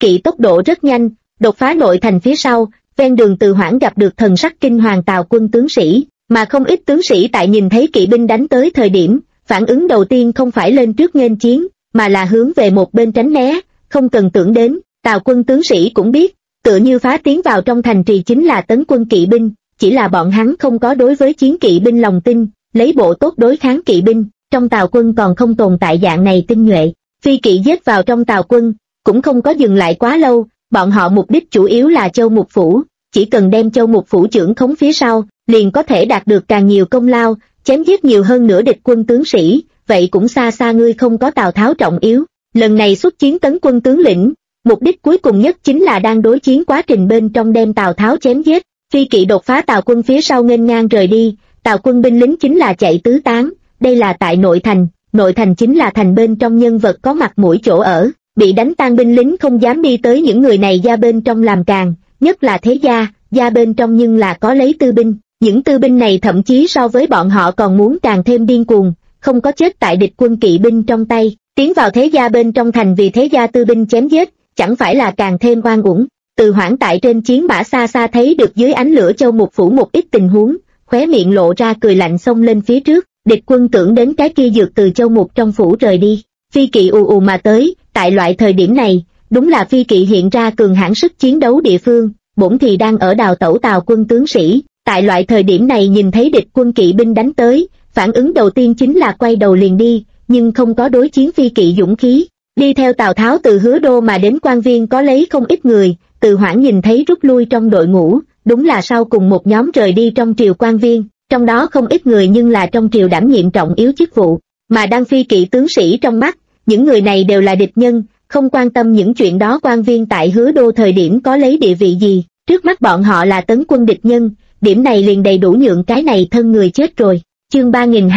kỵ tốc độ rất nhanh, đột phá nội thành phía sau, ven đường Từ Hoảng gặp được thần sắc kinh hoàng Tào quân tướng sĩ, mà không ít tướng sĩ tại nhìn thấy kỵ binh đánh tới thời điểm, phản ứng đầu tiên không phải lên trước nghênh chiến, mà là hướng về một bên tránh né, không cần tưởng đến, Tào quân tướng sĩ cũng biết, tựa như phá tiến vào trong thành trì chính là tấn quân kỵ binh, chỉ là bọn hắn không có đối với chiến kỵ binh lòng tin, lấy bộ tốt đối kháng kỵ binh, trong Tào quân còn không tồn tại dạng này tinh nhuệ. Phi kỵ giết vào trong Tào quân, cũng không có dừng lại quá lâu, bọn họ mục đích chủ yếu là Châu Mục Phủ, chỉ cần đem Châu Mục Phủ trưởng khống phía sau, liền có thể đạt được càng nhiều công lao, chém giết nhiều hơn nữa địch quân tướng sĩ, vậy cũng xa xa ngươi không có Tào Tháo trọng yếu. Lần này xuất chiến tấn quân tướng lĩnh, mục đích cuối cùng nhất chính là đang đối chiến quá trình bên trong đem Tào Tháo chém giết. Phi kỵ đột phá Tào quân phía sau nghênh ngang rời đi, Tào quân binh lính chính là chạy tứ tán, đây là tại nội thành chính là thành bên trong nhân vật có mặt mũi chỗ ở, bị đánh tan binh lính không dám đi tới những người này gia bên trong làm càng, nhất là thế gia bên trong nhưng là có lấy tư binh, những tư binh này thậm chí so với bọn họ còn muốn càng thêm điên cuồng, không có chết tại địch quân kỵ binh trong tay, tiến vào thế gia bên trong thành vì thế gia tư binh chém giết, chẳng phải là càng thêm oan uổng. Từ Hoảng tại trên chiến mã xa xa thấy được dưới ánh lửa Châu Mục Phủ một ít tình huống, khóe miệng lộ ra cười lạnh xông lên phía trước, địch quân tưởng đến cái kia dược từ Châu Mục trong phủ rời đi, phi kỵ ù ù mà tới, tại loại thời điểm này, đúng là phi kỵ hiện ra cường hãn sức chiến đấu địa phương, bổn thì đang ở đào tẩu Tào quân tướng sĩ, tại loại thời điểm này nhìn thấy địch quân kỵ binh đánh tới, phản ứng đầu tiên chính là quay đầu liền đi, nhưng không có đối chiến phi kỵ dũng khí. Đi theo Tào Tháo từ Hứa Đô mà đến quan viên có lấy không ít người, Từ Hoảng nhìn thấy rút lui trong đội ngũ, đúng là sau cùng một nhóm rời đi trong triều quan viên, trong đó không ít người nhưng là trong triều đảm nhiệm trọng yếu chức vụ, mà đang phi kỵ tướng sĩ trong mắt, những người này đều là địch nhân, không quan tâm những chuyện đó quan viên tại Hứa Đô thời điểm có lấy địa vị gì, trước mắt bọn họ là tấn quân địch nhân, điểm này liền đầy đủ nhượng cái này thân người chết rồi. Chương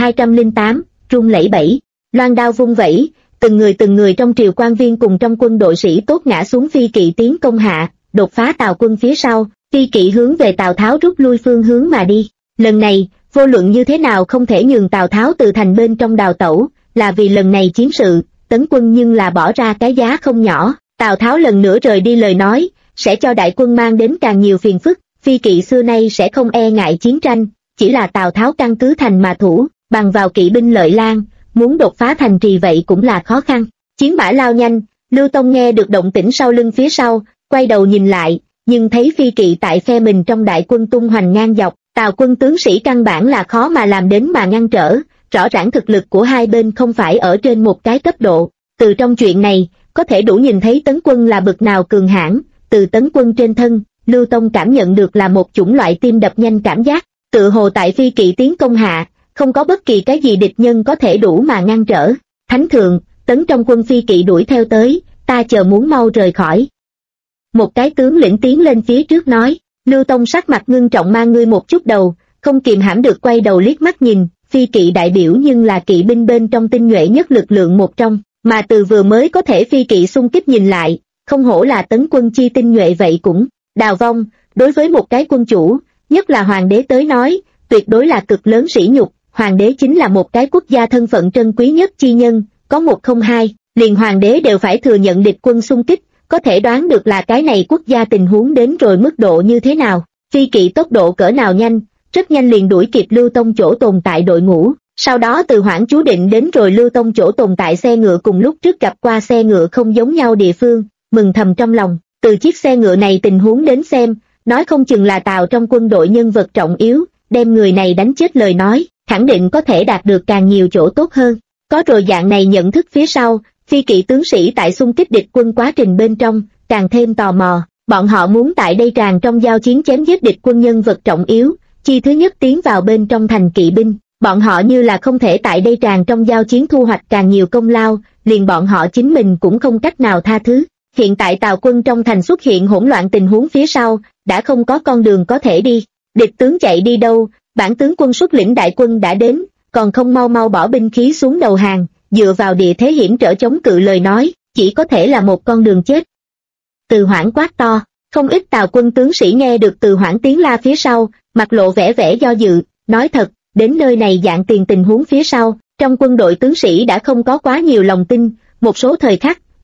3208, rung lẫy bẫy, loan đao vung vẩy, từng người trong triều quan viên cùng trong quân đội sĩ tốt ngã xuống phi kỵ tiến công hạ, đột phá Tào quân phía sau, phi kỵ hướng về Tào Tháo rút lui phương hướng mà đi. Lần này, vô luận như thế nào không thể nhường Tào Tháo từ thành bên trong đào tẩu, là vì lần này chiến sự, tấn quân nhưng là bỏ ra cái giá không nhỏ. Tào Tháo lần nữa rời đi lời nói, sẽ cho đại quân mang đến càng nhiều phiền phức, phi kỵ xưa nay sẽ không e ngại chiến tranh, chỉ là Tào Tháo căn cứ thành mà thủ, bằng vào kỵ binh lợi lang, muốn đột phá thành trì vậy cũng là khó khăn. Chiến mã lao nhanh, Lưu Tông nghe được động tĩnh sau lưng phía sau, quay đầu nhìn lại, nhưng thấy phi kỵ tại phe mình trong đại quân tung hoành ngang dọc, Tào quân tướng sĩ căn bản là khó mà làm đến mà ngăn trở, rõ ràng thực lực của hai bên không phải ở trên một cái cấp độ. Từ trong chuyện này, có thể đủ nhìn thấy tấn quân là bực nào cường hãn, từ tấn quân trên thân, Lưu Tông cảm nhận được là một chủng loại tim đập nhanh cảm giác, tự hồ tại phi kỵ tiến công hạ, không có bất kỳ cái gì địch nhân có thể đủ mà ngăn trở. Thánh thượng, tấn trong quân phi kỵ đuổi theo tới, ta chờ muốn mau rời khỏi. Một cái tướng lĩnh tiến lên phía trước nói, Lưu Tông sắc mặt ngưng trọng mang ngươi một chút đầu, không kìm hãm được quay đầu liếc mắt nhìn, phi kỵ đại biểu nhưng là kỵ binh bên trong tinh nhuệ nhất lực lượng một trong, mà từ vừa mới có thể phi kỵ xung kích nhìn lại, không hổ là tấn quân chi tinh nhuệ vậy cũng, đào vong, đối với một cái quân chủ, nhất là hoàng đế tới nói, tuyệt đối là cực lớn sỉ nhục, hoàng đế chính là một cái quốc gia thân phận trân quý nhất chi nhân, có một không hai, liền hoàng đế đều phải thừa nhận địch quân xung kích, có thể đoán được là cái này quốc gia tình huống đến rồi mức độ như thế nào, phi kỵ tốc độ cỡ nào nhanh, rất nhanh liền đuổi kịp Lưu Tông chỗ tồn tại đội ngũ, sau đó Từ Hoảng chú định đến rồi Lưu Tông chỗ tồn tại xe ngựa cùng lúc trước gặp qua xe ngựa không giống nhau địa phương, mừng thầm trong lòng, từ chiếc xe ngựa này tình huống đến xem, nói không chừng là Tào trong quân đội nhân vật trọng yếu, đem người này đánh chết lời nói, khẳng định có thể đạt được càng nhiều chỗ tốt hơn. Có rồi dạng này nhận thức phía sau, phi kỵ tướng sĩ tại xung kích địch quân quá trình bên trong, càng thêm tò mò, bọn họ muốn tại đây tràn trong giao chiến chém giết địch quân nhân vật trọng yếu, chi thứ nhất tiến vào bên trong thành kỵ binh, bọn họ như là không thể tại đây tràn trong giao chiến thu hoạch càng nhiều công lao, liền bọn họ chính mình cũng không cách nào tha thứ. Hiện tại Tào quân trong thành xuất hiện hỗn loạn tình huống phía sau, đã không có con đường có thể đi, địch tướng chạy đi đâu, bản tướng quân xuất lĩnh đại quân đã đến, còn không mau mau bỏ binh khí xuống đầu hàng, dựa vào địa thế hiểm trở chống cự lời nói, chỉ có thể là một con đường chết. Từ Hoảng quát to, không ít Tào quân tướng sĩ nghe được Từ Hoảng tiếng la phía sau, mặt lộ vẻ do dự, nói thật, đến nơi này dạng tiền tình huống phía sau, trong quân đội tướng sĩ đã không có quá nhiều lòng tin, một số thời khắc,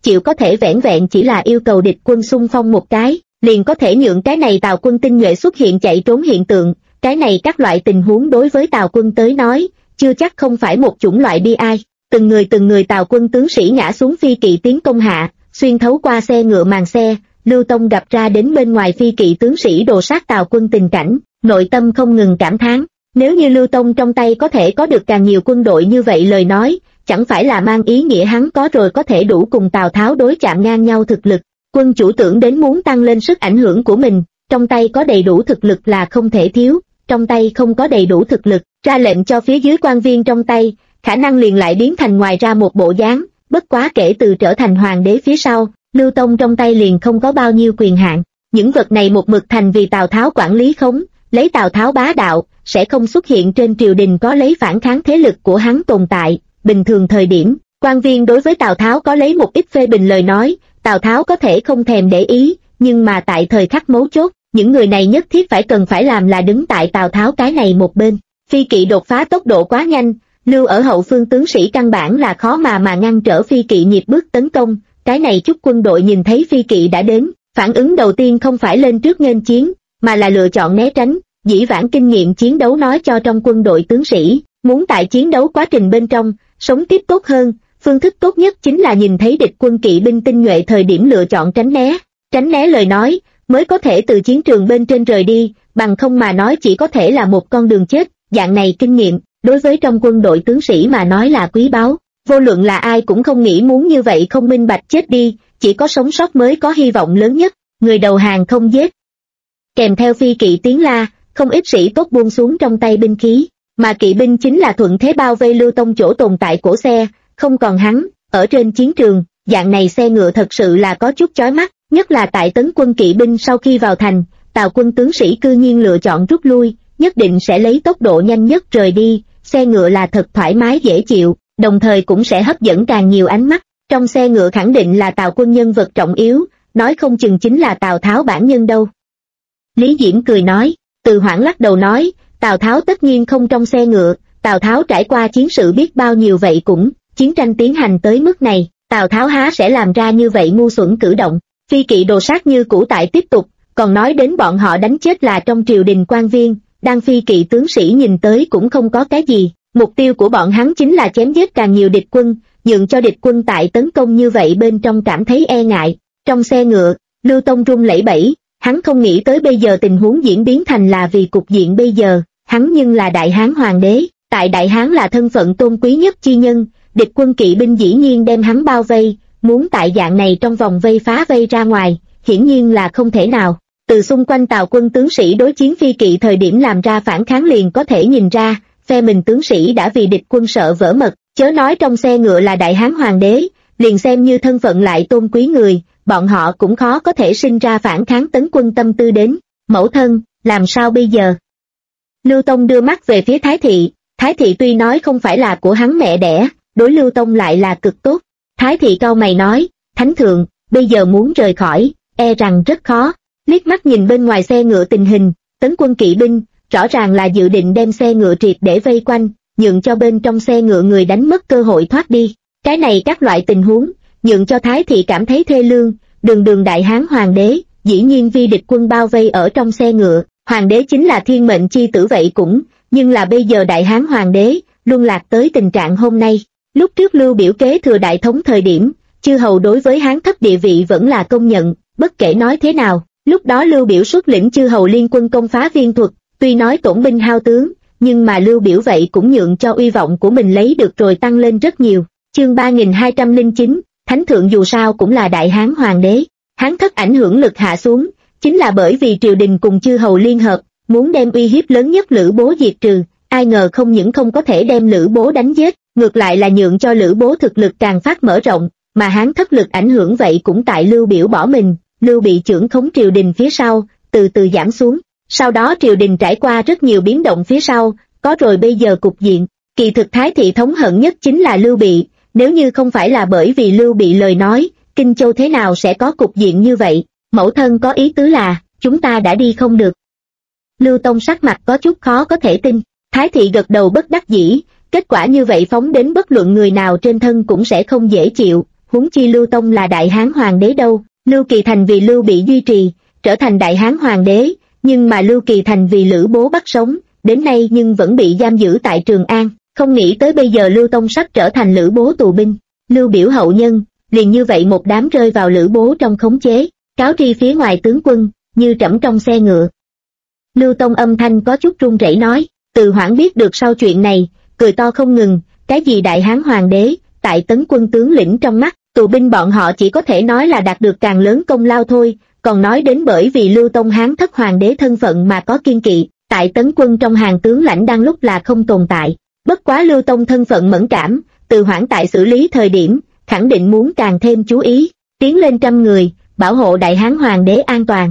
chịu có thể vẻn vẹn chỉ là yêu cầu địch quân xung phong một cái, liền có thể nhượng cái này Tào quân tinh nhuệ xuất hiện chạy trốn hiện tượng. Cái này các loại tình huống đối với Tào quân tới nói, chưa chắc không phải một chủng loại bi ai. Từng người Tào quân tướng sĩ ngã xuống phi kỵ tiến công hạ, xuyên thấu qua xe ngựa màn xe, Lưu Tông gặp ra đến bên ngoài phi kỵ tướng sĩ đồ sát Tào quân tình cảnh, nội tâm không ngừng cảm thán. Nếu như Lưu Tông trong tay có thể có được càng nhiều quân đội như vậy lời nói, chẳng phải là mang ý nghĩa hắn có rồi có thể đủ cùng Tào Tháo đối chạm ngang nhau thực lực. Quân chủ tưởng đến muốn tăng lên sức ảnh hưởng của mình, trong tay có đầy đủ thực lực là không thể thiếu, trong tay không có đầy đủ thực lực, ra lệnh cho phía dưới quan viên trong tay, khả năng liền lại biến thành ngoài ra một bộ dáng. Bất quá kể từ trở thành hoàng đế phía sau, Lưu Tông trong tay liền không có bao nhiêu quyền hạn. Những vật này một mực thành vì Tào Tháo quản lý khống, lấy Tào Tháo bá đạo, sẽ không xuất hiện trên triều đình có lấy phản kháng thế lực của hắn tồn tại. Bình thường thời điểm, quan viên đối với Tào Tháo có lấy một ít phê bình lời nói, Tào Tháo có thể không thèm để ý, nhưng mà tại thời khắc mấu chốt, những người này nhất thiết cần phải làm là đứng tại Tào Tháo cái này một bên. Phi kỵ đột phá tốc độ quá nhanh, lưu ở hậu phương tướng sĩ căn bản là khó mà ngăn trở phi kỵ nhịp bước tấn công. Cái này chút quân đội nhìn thấy phi kỵ đã đến, phản ứng đầu tiên không phải lên trước nghênh chiến, mà là lựa chọn né tránh. Dĩ vãng kinh nghiệm chiến đấu nói cho trong quân đội tướng sĩ, muốn tại chiến đấu quá trình bên trong, sống tiếp tốt hơn, phương thức tốt nhất chính là nhìn thấy địch quân kỵ binh tinh nhuệ thời điểm lựa chọn tránh né. Tránh né lời nói, mới có thể từ chiến trường bên trên rời đi, bằng không mà nói chỉ có thể là một con đường chết. Dạng này kinh nghiệm, đối với trong quân đội tướng sĩ mà nói là quý báu. Vô luận là ai cũng không nghĩ muốn như vậy không minh bạch chết đi, chỉ có sống sót mới có hy vọng lớn nhất. Người đầu hàng không giết. Kèm theo phi kỵ tiếng la, không ít sĩ tốt buông xuống trong tay binh khí, mà kỵ binh chính là thuận thế bao vây Lưu Tông chỗ tồn tại cổ xe, không còn hắn ở trên chiến trường. Dạng này xe ngựa thật sự là có chút chói mắt, nhất là tại tấn quân kỵ binh sau khi vào thành, Tào quân tướng sĩ cư nhiên lựa chọn rút lui, nhất định sẽ lấy tốc độ nhanh nhất rời đi. Xe ngựa là thật thoải mái dễ chịu, đồng thời cũng sẽ hấp dẫn càng nhiều ánh mắt. Trong xe ngựa khẳng định là Tào quân nhân vật trọng yếu, nói không chừng chính là Tào Tháo bản nhân đâu. Lý Diễm cười nói. Từ Hoảng lắc đầu nói, Tào Tháo tất nhiên không trong xe ngựa, Tào Tháo trải qua chiến sự biết bao nhiêu vậy cũng, chiến tranh tiến hành tới mức này, Tào Tháo há sẽ làm ra như vậy ngu xuẩn cử động. Phi kỵ đồ sát như cũ tại tiếp tục, còn nói đến bọn họ đánh chết là trong triều đình quan viên, đang phi kỵ tướng sĩ nhìn tới cũng không có cái gì, mục tiêu của bọn hắn chính là chém giết càng nhiều địch quân, nhượng cho địch quân tại tấn công như vậy bên trong cảm thấy e ngại. Trong xe ngựa, Lưu Tông run lẩy bẩy. Hắn không nghĩ tới bây giờ tình huống diễn biến thành là vì cục diện bây giờ, hắn nhưng là Đại Hán hoàng đế, tại Đại Hán là thân phận tôn quý nhất chi nhân, địch quân kỵ binh dĩ nhiên đem hắn bao vây, muốn tại dạng này trong vòng vây phá vây ra ngoài, hiển nhiên là không thể nào. Từ xung quanh Tào quân tướng sĩ đối chiến phi kỵ thời điểm làm ra phản kháng liền có thể nhìn ra, phe mình tướng sĩ đã vì địch quân sợ vỡ mật, chớ nói trong xe ngựa là Đại Hán hoàng đế, liền xem như thân phận lại tôn quý người, bọn họ cũng khó có thể sinh ra phản kháng tấn quân tâm tư đến. Mẫu thân, làm sao bây giờ? Lưu Tông đưa mắt về phía Thái Thị, Thái Thị tuy nói không phải là của hắn mẹ đẻ, đối Lưu Tông lại là cực tốt. Thái Thị cau mày nói, Thánh thượng, bây giờ muốn rời khỏi, e rằng rất khó. Liếc mắt nhìn bên ngoài xe ngựa tình hình, tấn quân kỵ binh, rõ ràng là dự định đem xe ngựa triệt để vây quanh, nhượng cho bên trong xe ngựa người đánh mất cơ hội thoát đi. Cái này các loại tình huống, nhượng cho Thái Thị cảm thấy thê lương. Đường Đại Hán hoàng đế, dĩ nhiên vi địch quân bao vây ở trong xe ngựa, hoàng đế chính là thiên mệnh chi tử vậy cũng, nhưng là bây giờ Đại Hán hoàng đế, luân lạc tới tình trạng hôm nay. Lúc trước Lưu Biểu kế thừa đại thống thời điểm, chư hầu đối với Hán thất địa vị vẫn là công nhận, bất kể nói thế nào, lúc đó Lưu Biểu xuất lĩnh chư hầu liên quân công phá Viên Thuật, tuy nói tổn binh hao tướng, nhưng mà Lưu Biểu vậy cũng nhượng cho uy vọng của mình lấy được rồi tăng lên rất nhiều. Chương 3209, Thánh thượng dù sao cũng là Đại Hán hoàng đế, Hán thất ảnh hưởng lực hạ xuống, chính là bởi vì triều đình cùng chư hầu liên hợp, muốn đem uy hiếp lớn nhất Lữ Bố diệt trừ, ai ngờ không những không có thể đem Lữ Bố đánh giết, ngược lại là nhượng cho Lữ Bố thực lực càng phát mở rộng, mà Hán thất lực ảnh hưởng vậy cũng tại Lưu Biểu bỏ mình, Lưu bị trưởng khống triều đình phía sau, từ từ giảm xuống, sau đó triều đình trải qua rất nhiều biến động phía sau, có rồi bây giờ cục diện. Kỳ thực Thái Thị thống hận nhất chính là Lưu Bị, nếu như không phải là bởi vì Lưu Bị lời nói, Kinh Châu thế nào sẽ có cục diện như vậy. Mẫu thân có ý tứ là, chúng ta đã đi không được. Lưu Tông sắc mặt có chút khó có thể tin, Thái Thị gật đầu bất đắc dĩ, kết quả như vậy phóng đến bất luận người nào trên thân cũng sẽ không dễ chịu, huống chi Lưu Tông là Đại Hán Hoàng đế đâu. Lưu Kỳ Thành vì Lưu Bị duy trì, trở thành Đại Hán Hoàng đế, nhưng mà Lưu Kỳ Thành vì Lữ Bố bắt sống, đến nay nhưng vẫn bị giam giữ tại Trường An, không nghĩ tới bây giờ Lưu Tông sắp trở thành Lữ Bố tù binh. Lưu biểu hậu nhân, liền như vậy một đám rơi vào Lữ Bố trong khống chế, cáo tri phía ngoài tướng quân, như trẫm trong xe ngựa. Lưu Tông âm thanh có chút run rẩy nói, Từ Hoảng biết được sau chuyện này, cười to không ngừng, cái gì Đại Hán Hoàng đế, tại Tấn quân tướng lĩnh trong mắt, tù binh bọn họ chỉ có thể nói là đạt được càng lớn công lao thôi, còn nói đến bởi vì Lưu Tông Hán thất hoàng đế thân phận mà có kiên kỵ, tại Tấn quân trong hàng tướng lãnh đang lúc là không tồn tại. Bất quá Lưu Tông thân phận mẫn cảm, Từ Hoảng tại xử lý thời điểm, khẳng định muốn càng thêm chú ý, tiến lên 100 người, bảo hộ Đại Hán Hoàng đế an toàn.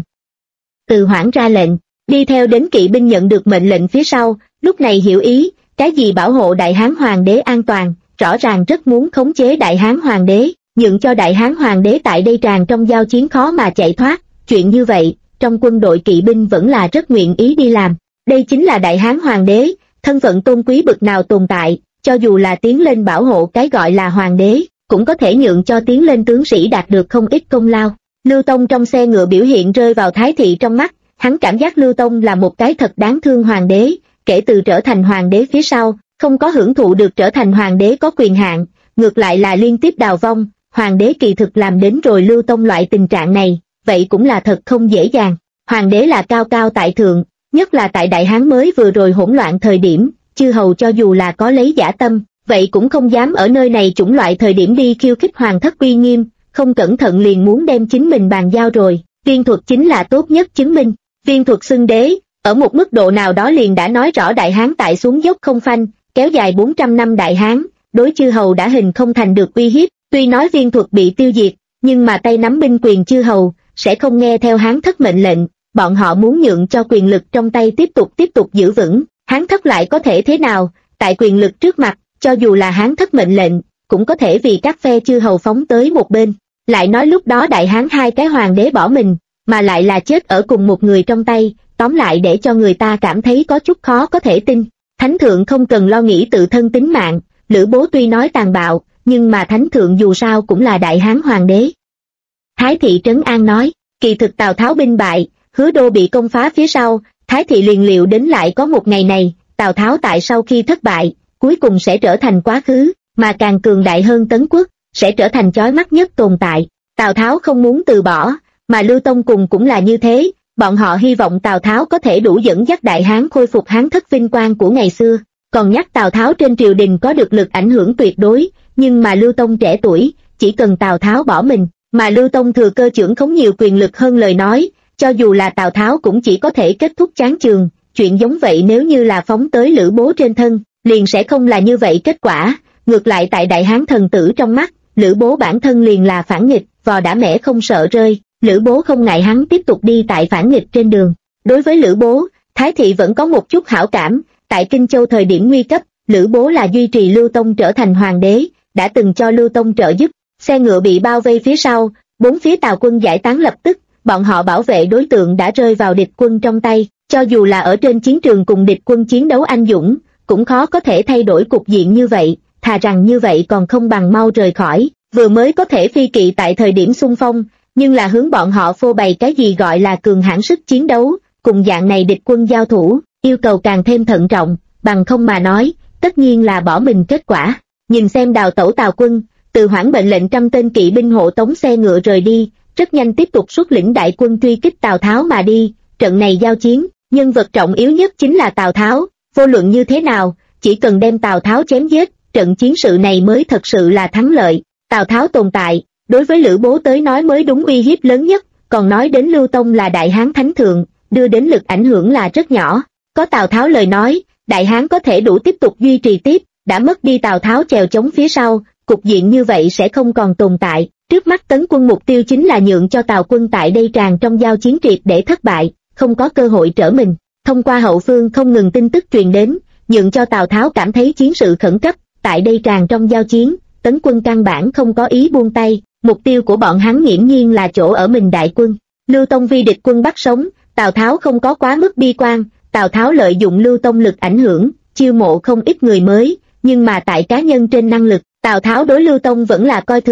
Từ Hoảng ra lệnh, đi theo đến kỵ binh nhận được mệnh lệnh phía sau, lúc này hiểu ý, cái gì bảo hộ Đại Hán Hoàng đế an toàn, rõ ràng rất muốn khống chế Đại Hán Hoàng đế, nhượng cho Đại Hán Hoàng đế tại đây tràn trong giao chiến khó mà chạy thoát, chuyện như vậy, trong quân đội kỵ binh vẫn là rất nguyện ý đi làm. Đây chính là Đại Hán Hoàng đế, thân phận tôn quý bực nào tồn tại, cho dù là tiến lên bảo hộ cái gọi là Hoàng đế, cũng có thể nhượng cho tiến lên tướng sĩ đạt được không ít công lao. Lưu Tông trong xe ngựa biểu hiện rơi vào Thái Thị trong mắt, hắn cảm giác Lưu Tông là một cái thật đáng thương hoàng đế, kể từ trở thành hoàng đế phía sau, không có hưởng thụ được trở thành hoàng đế có quyền hạn, ngược lại là liên tiếp đào vong, hoàng đế kỳ thực làm đến rồi Lưu Tông loại tình trạng này, vậy cũng là thật không dễ dàng. Hoàng đế là cao cao tại thượng, nhất là tại Đại Hán mới vừa rồi hỗn loạn thời điểm, chư hầu cho dù là có lấy giả tâm, vậy cũng không dám ở nơi này chủng loại thời điểm đi khiêu khích hoàng thất uy nghiêm, không cẩn thận liền muốn đem chính mình bàn giao rồi. Viên Thuật chính là tốt nhất chứng minh. Viên Thuật xưng đế, ở một mức độ nào đó liền đã nói rõ Đại Hán tại xuống dốc không phanh, kéo dài 400 năm Đại Hán, đối chư hầu đã hình không thành được uy hiếp. Tuy nói Viên Thuật bị tiêu diệt, nhưng mà tay nắm binh quyền chư hầu, sẽ không nghe theo Hán thất mệnh lệnh, bọn họ muốn nhượng cho quyền lực trong tay tiếp tục giữ vững, Hán thất lại có thể thế nào, tại quyền lực trước mặt, cho dù là Hán thất mệnh lệnh, cũng có thể vì các phe chư hầu phóng tới một bên. Lại nói lúc đó Đại Hán hai cái hoàng đế bỏ mình, mà lại là chết ở cùng một người trong tay, tóm lại để cho người ta cảm thấy có chút khó có thể tin. Thánh thượng không cần lo nghĩ tự thân tính mạng, Lữ Bố tuy nói tàn bạo, nhưng mà thánh thượng dù sao cũng là Đại Hán hoàng đế. Thái Thị trấn an nói, kỳ thực Tào Tháo binh bại, Hứa Đô bị công phá phía sau, Thái Thị liền liệu đến lại có một ngày này, Tào Tháo tại sau khi thất bại, cuối cùng sẽ trở thành quá khứ, mà càng cường đại hơn Tấn quốc, sẽ trở thành chói mắt nhất tồn tại. Tào Tháo không muốn từ bỏ, mà Lưu Tông cùng cũng là như thế, bọn họ hy vọng Tào Tháo có thể đủ dẫn dắt Đại Hán khôi phục Hán thất vinh quang của ngày xưa, còn nhắc Tào Tháo trên triều đình có được lực ảnh hưởng tuyệt đối, nhưng mà Lưu Tông trẻ tuổi, chỉ cần Tào Tháo bỏ mình, mà Lưu Tông thừa cơ trưởng khống nhiều quyền lực hơn lời nói, cho dù là Tào Tháo cũng chỉ có thể kết thúc chán chường, chuyện giống vậy nếu như là phóng tới Lữ Bố trên thân, liền sẽ không là như vậy kết quả, ngược lại tại Đại Hán thần tử trong mắt, Lữ Bố bản thân liền là phản nghịch, vò đã mẻ không sợ rơi, Lữ Bố không ngại hắn tiếp tục đi tại phản nghịch trên đường. Đối với Lữ Bố, Thái Thị vẫn có một chút hảo cảm, tại Kinh Châu thời điểm nguy cấp, Lữ Bố là duy trì Lưu Tông trở thành hoàng đế, đã từng cho Lưu Tông trợ giúp. Xe ngựa bị bao vây phía sau, bốn phía Tào quân giải tán lập tức, bọn họ bảo vệ đối tượng đã rơi vào địch quân trong tay, cho dù là ở trên chiến trường cùng địch quân chiến đấu anh dũng, cũng khó có thể thay đổi cục diện như vậy, thà rằng như vậy còn không bằng mau rời khỏi, vừa mới có thể phi kỵ tại thời điểm xung phong, nhưng là hướng bọn họ phô bày cái gì gọi là cường hãn sức chiến đấu, cùng dạng này địch quân giao thủ, yêu cầu càng thêm thận trọng, bằng không mà nói, tất nhiên là bỏ mình kết quả. Nhìn xem đào tẩu Tào quân, Từ Hoảng mệnh lệnh 100 tên kỵ binh hộ tống xe ngựa rời đi, rất nhanh tiếp tục xuất lĩnh đại quân truy kích Tào Tháo mà đi. Trận này giao chiến, nhân vật trọng yếu nhất chính là Tào Tháo, vô luận như thế nào, chỉ cần đem Tào Tháo chém giết, trận chiến sự này mới thật sự là thắng lợi. Tào Tháo tồn tại, đối với Lữ Bố tới nói mới đúng uy hiếp lớn nhất, còn nói đến Lưu Tông là Đại Hán thánh thượng, đưa đến lực ảnh hưởng là rất nhỏ. Có Tào Tháo lời nói, Đại Hán có thể đủ tiếp tục duy trì tiếp, đã mất đi Tào Tháo chèo chống phía sau, cục diện như vậy sẽ không còn tồn tại. Trước mắt Tấn quân mục tiêu chính là nhượng cho Tào quân tại đây tràn trong giao chiến triệt để thất bại, không có cơ hội trở mình. Thông qua hậu phương không ngừng tin tức truyền đến, nhượng cho Tào Tháo cảm thấy chiến sự khẩn cấp, tại đây tràn trong giao chiến, Tấn quân căn bản không có ý buông tay, mục tiêu của bọn hắn nghiễm nhiên là chỗ ở mình đại quân. Lưu Tông vi địch quân bắt sống, Tào Tháo không có quá mức bi quan, Tào Tháo lợi dụng Lưu Tông lực ảnh hưởng, chiêu mộ không ít người mới, nhưng mà tại cá nhân trên năng lực, Tào Tháo đối Lưu Tông vẫn là coi thường,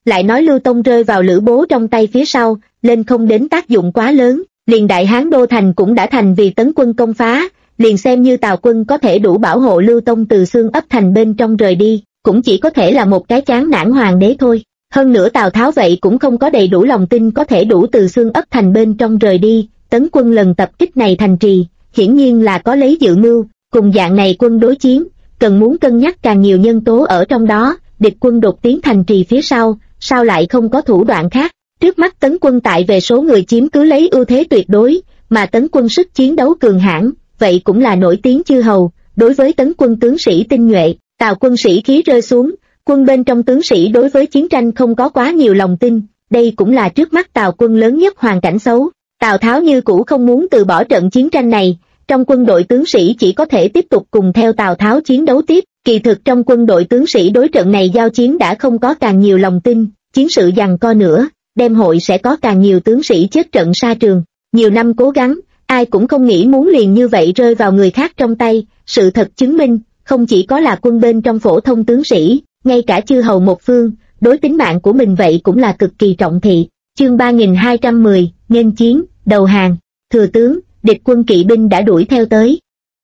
lại nói Lưu Tông rơi vào lữ bố trong tay phía sau, lên không đến tác dụng quá lớn, liền Đại Hán đô thành cũng đã thành vì tấn quân công phá, liền xem như Tào quân có thể đủ bảo hộ Lưu Tông từ xương ấp thành bên trong rời đi, cũng chỉ có thể là một cái chán nản hoàng đế thôi. Hơn nữa Tào Tháo vậy cũng không có đầy đủ lòng tin có thể đủ từ xương ấp thành bên trong rời đi, tấn quân lần tập kích này thành trì, hiển nhiên là có lấy dự mưu, cùng dạng này quân đối chiến, cần muốn cân nhắc càng nhiều nhân tố ở trong đó, địch quân đột tiến thành trì phía sau, sao lại không có thủ đoạn khác. Trước mắt tấn quân tại về số người chiếm cứ lấy ưu thế tuyệt đối, mà tấn quân sức chiến đấu cường hãn, vậy cũng là nổi tiếng chư hầu. Đối với tấn quân tướng sĩ tinh nhuệ, Tào quân sĩ khí rơi xuống, quân bên trong tướng sĩ đối với chiến tranh không có quá nhiều lòng tin, đây cũng là trước mắt Tào quân lớn nhất hoàn cảnh xấu. Tào Tháo như cũ không muốn từ bỏ trận chiến tranh này, trong quân đội tướng sĩ chỉ có thể tiếp tục cùng theo Tào Tháo chiến đấu tiếp, kỳ thực trong quân đội tướng sĩ đối trận này giao chiến đã không có càng nhiều lòng tin, chiến sự giằng co nữa, đem hội sẽ có càng nhiều tướng sĩ chết trận sa trường. Nhiều năm cố gắng, ai cũng không nghĩ muốn liền như vậy rơi vào người khác trong tay, sự thật chứng minh, không chỉ có là quân bên trong phổ thông tướng sĩ, ngay cả chư hầu một phương, đối tính mạng của mình vậy cũng là cực kỳ trọng thị. Chương 3210, nghênh chiến, đầu hàng, thừa tướng, địch quân kỵ binh đã đuổi theo tới.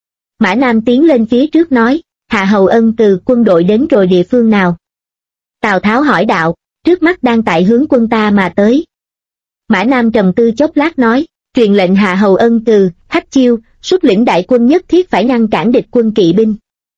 Mã Nam tiến lên phía trước nói, Hạ Hầu Ân từ quân đội đến rồi địa phương nào? Tào Tháo hỏi đạo, trước mắt đang tại hướng quân ta mà tới. Mã Nam trầm tư chốc lát nói, truyền lệnh Hạ Hầu Ân từ, Hách Chiêu, xuất lĩnh đại quân nhất thiết phải ngăn cản địch quân kỵ binh.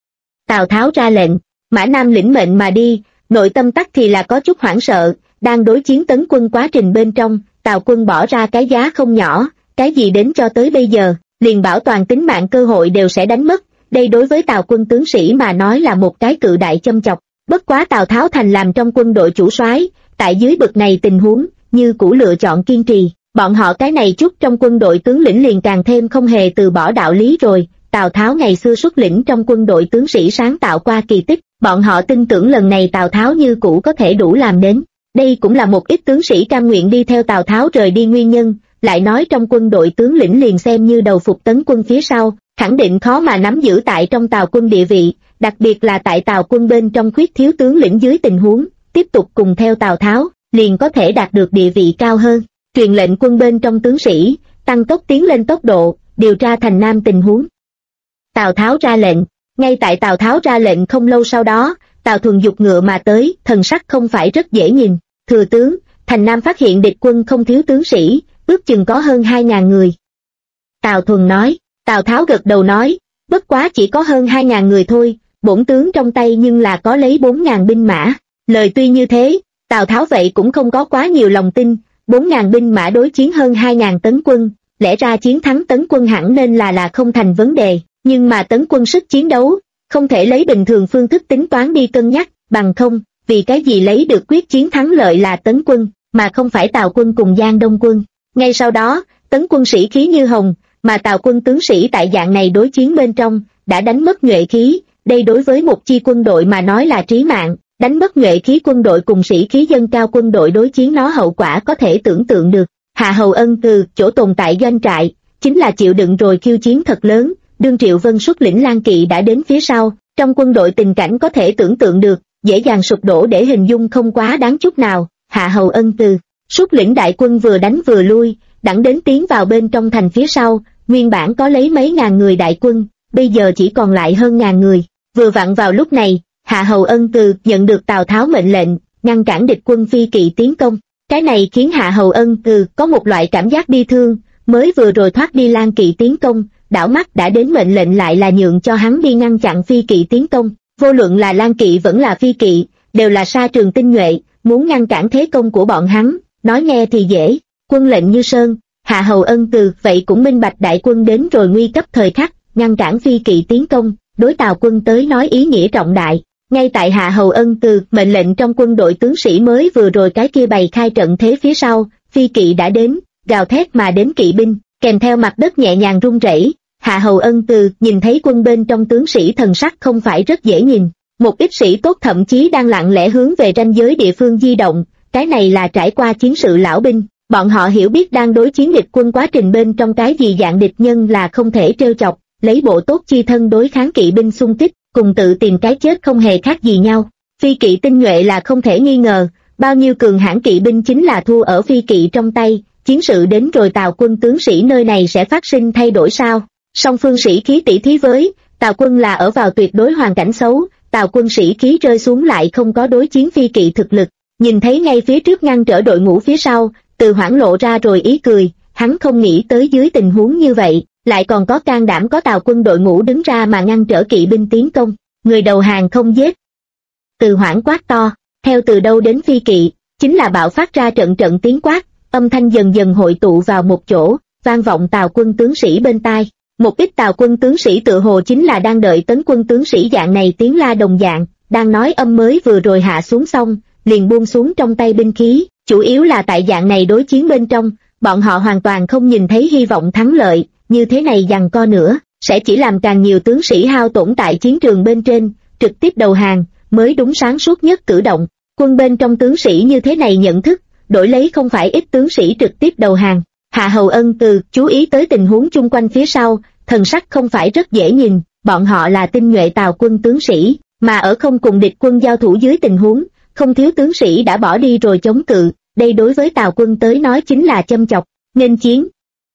Tào Tháo ra lệnh, Mã Nam lĩnh mệnh mà đi, nội tâm tắc thì là có chút hoảng sợ, đang đối chiến tấn quân quá trình bên trong, Tào quân bỏ ra cái giá không nhỏ, cái gì đến cho tới bây giờ, liền bảo toàn tính mạng cơ hội đều sẽ đánh mất, đây đối với Tào quân tướng sĩ mà nói là một cái cự đại châm chọc. Bất quá Tào Tháo thành làm trong quân đội chủ soái, tại dưới bực này tình huống, như cũ lựa chọn kiên trì, bọn họ cái này chút trong quân đội tướng lĩnh liền càng thêm không hề từ bỏ đạo lý rồi. Tào Tháo ngày xưa xuất lĩnh trong quân đội tướng sĩ sáng tạo qua kỳ tích, bọn họ tin tưởng lần này Tào Tháo như cũ có thể đủ làm đến. Đây cũng là một ít tướng sĩ cam nguyện đi theo Tào Tháo rời đi nguyên nhân, lại nói trong quân đội tướng lĩnh liền xem như đầu phục tấn quân phía sau, khẳng định khó mà nắm giữ tại trong Tào quân địa vị, đặc biệt là tại Tào quân bên trong khuyết thiếu tướng lĩnh dưới tình huống, tiếp tục cùng theo Tào Tháo, liền có thể đạt được địa vị cao hơn. Truyền lệnh quân bên trong tướng sĩ, tăng tốc tiến lên tốc độ, điều tra thành Nam tình huống. Tào Tháo ra lệnh, ngay tại Tào Tháo ra lệnh không lâu sau đó, Tào Thuần giục ngựa mà tới, thần sắc không phải rất dễ nhìn. Thừa tướng, thành Nam phát hiện địch quân không thiếu tướng sĩ, ước chừng có hơn 2.000 người. Tào Thuần nói, Tào Tháo gật đầu nói, bất quá chỉ có hơn 2.000 người thôi, bổn tướng trong tay nhưng là có lấy 4.000 binh mã. Lời tuy như thế, Tào Tháo vậy cũng không có quá nhiều lòng tin, 4.000 binh mã đối chiến hơn 2.000 tấn quân, lẽ ra chiến thắng tấn quân hẳn nên là không thành vấn đề, nhưng mà tấn quân sức chiến đấu, không thể lấy bình thường phương thức tính toán đi cân nhắc, bằng không, vì cái gì lấy được quyết chiến thắng lợi là tấn quân, mà không phải Tào quân cùng Giang Đông quân. Ngay sau đó, tấn quân sĩ khí như hồng, mà Tào quân tướng sĩ tại dạng này đối chiến bên trong, đã đánh mất nhuệ khí, đây đối với một chi quân đội mà nói là trí mạng, đánh mất nhuệ khí quân đội cùng sĩ khí dâng cao quân đội đối chiến nó hậu quả có thể tưởng tượng được. Hạ Hầu Ân từ chỗ tồn tại doanh trại, chính là chịu đựng rồi khiêu chiến thật lớn, đương Triệu Vân xuất lĩnh Lang Kỵ đã đến phía sau, trong quân đội tình cảnh có thể tưởng tượng được, dễ dàng sụp đổ để hình dung không quá đáng chút nào. Hạ Hầu Ân từ xuất lĩnh đại quân vừa đánh vừa lui, đẳng đến tiến vào bên trong thành phía sau, nguyên bản có lấy mấy ngàn người đại quân, bây giờ chỉ còn lại hơn ngàn người. Vừa vặn vào lúc này, Hạ Hầu Ân từ nhận được Tào Tháo mệnh lệnh, ngăn cản địch quân Phi Kỵ tiến công. Cái này khiến Hạ Hầu Ân từ có một loại cảm giác bi thương, mới vừa rồi thoát đi Lang Kỵ tiến công, đảo mắt đã đến mệnh lệnh lại là nhượng cho hắn đi ngăn chặn Phi Kỵ tiến công. Vô luận là Lang Kỵ vẫn là Phi Kỵ, đều là sa trường tinh nhuệ, muốn ngăn cản thế công của bọn hắn, nói nghe thì dễ, quân lệnh như sơn. Hạ Hầu Ân từ vậy cũng minh bạch đại quân đến rồi nguy cấp thời khắc, ngăn cản Phi Kỵ tiến công, đối Tào quân tới nói ý nghĩa trọng đại. Ngay tại Hạ Hầu Ân từ mệnh lệnh trong quân đội tướng sĩ mới vừa rồi cái kia bày khai trận thế phía sau, Phi Kỵ đã đến, gào thét mà đến kỵ binh, kèm theo mặt đất nhẹ nhàng rung rẩy. Hạ Hầu Ân từ nhìn thấy quân bên trong tướng sĩ thần sắc không phải rất dễ nhìn, một ít sĩ tốt thậm chí đang lặng lẽ hướng về ranh giới địa phương di động, cái này là trải qua chiến sự lão binh, bọn họ hiểu biết đang đối chiến địch quân quá trình bên trong cái gì dạng địch nhân là không thể trêu chọc, lấy bộ tốt chi thân đối kháng kỵ binh xung kích, cùng tự tìm cái chết không hề khác gì nhau. Phi Kỵ tinh nhuệ là không thể nghi ngờ, bao nhiêu cường hãn kỵ binh chính là thua ở phi kỵ trong tay, chiến sự đến rồi Tào quân tướng sĩ nơi này sẽ phát sinh thay đổi sao? Song phương sĩ khí tỷ thí với, Tào quân là ở vào tuyệt đối hoàn cảnh xấu, Tào quân sĩ khí rơi xuống lại không có đối chiến phi kỵ thực lực, nhìn thấy ngay phía trước ngăn trở đội ngũ phía sau, Từ Hoảng lộ ra rồi ý cười, hắn không nghĩ tới dưới tình huống như vậy, lại còn có can đảm có Tào quân đội ngũ đứng ra mà ngăn trở kỵ binh tiến công, người đầu hàng không giết. Từ Hoảng quát to, theo từ đâu đến phi kỵ, chính là bạo phát ra trận trận tiếng quát, âm thanh dần dần hội tụ vào một chỗ, vang vọng Tào quân tướng sĩ bên tai. Một ít Tào quân tướng sĩ tự hồ chính là đang đợi tấn quân tướng sĩ dạng này tiếng la đồng dạng, đang nói âm mới vừa rồi hạ xuống xong, liền buông xuống trong tay binh khí, chủ yếu là tại dạng này đối chiến bên trong, bọn họ hoàn toàn không nhìn thấy hy vọng thắng lợi, như thế này giằng co nữa, sẽ chỉ làm càng nhiều tướng sĩ hao tổn tại chiến trường bên trên, trực tiếp đầu hàng, mới đúng sáng suốt nhất cử động. Quân bên trong tướng sĩ như thế này nhận thức, đổi lấy không phải ít tướng sĩ trực tiếp đầu hàng. Hạ Hầu Ân từ chú ý tới tình huống chung quanh phía sau, thần sắc không phải rất dễ nhìn, bọn họ là tinh nhuệ Tào quân tướng sĩ, mà ở không cùng địch quân giao thủ dưới tình huống, không thiếu tướng sĩ đã bỏ đi rồi chống cự, đây đối với Tào quân tới nói chính là châm chọc, nghênh chiến.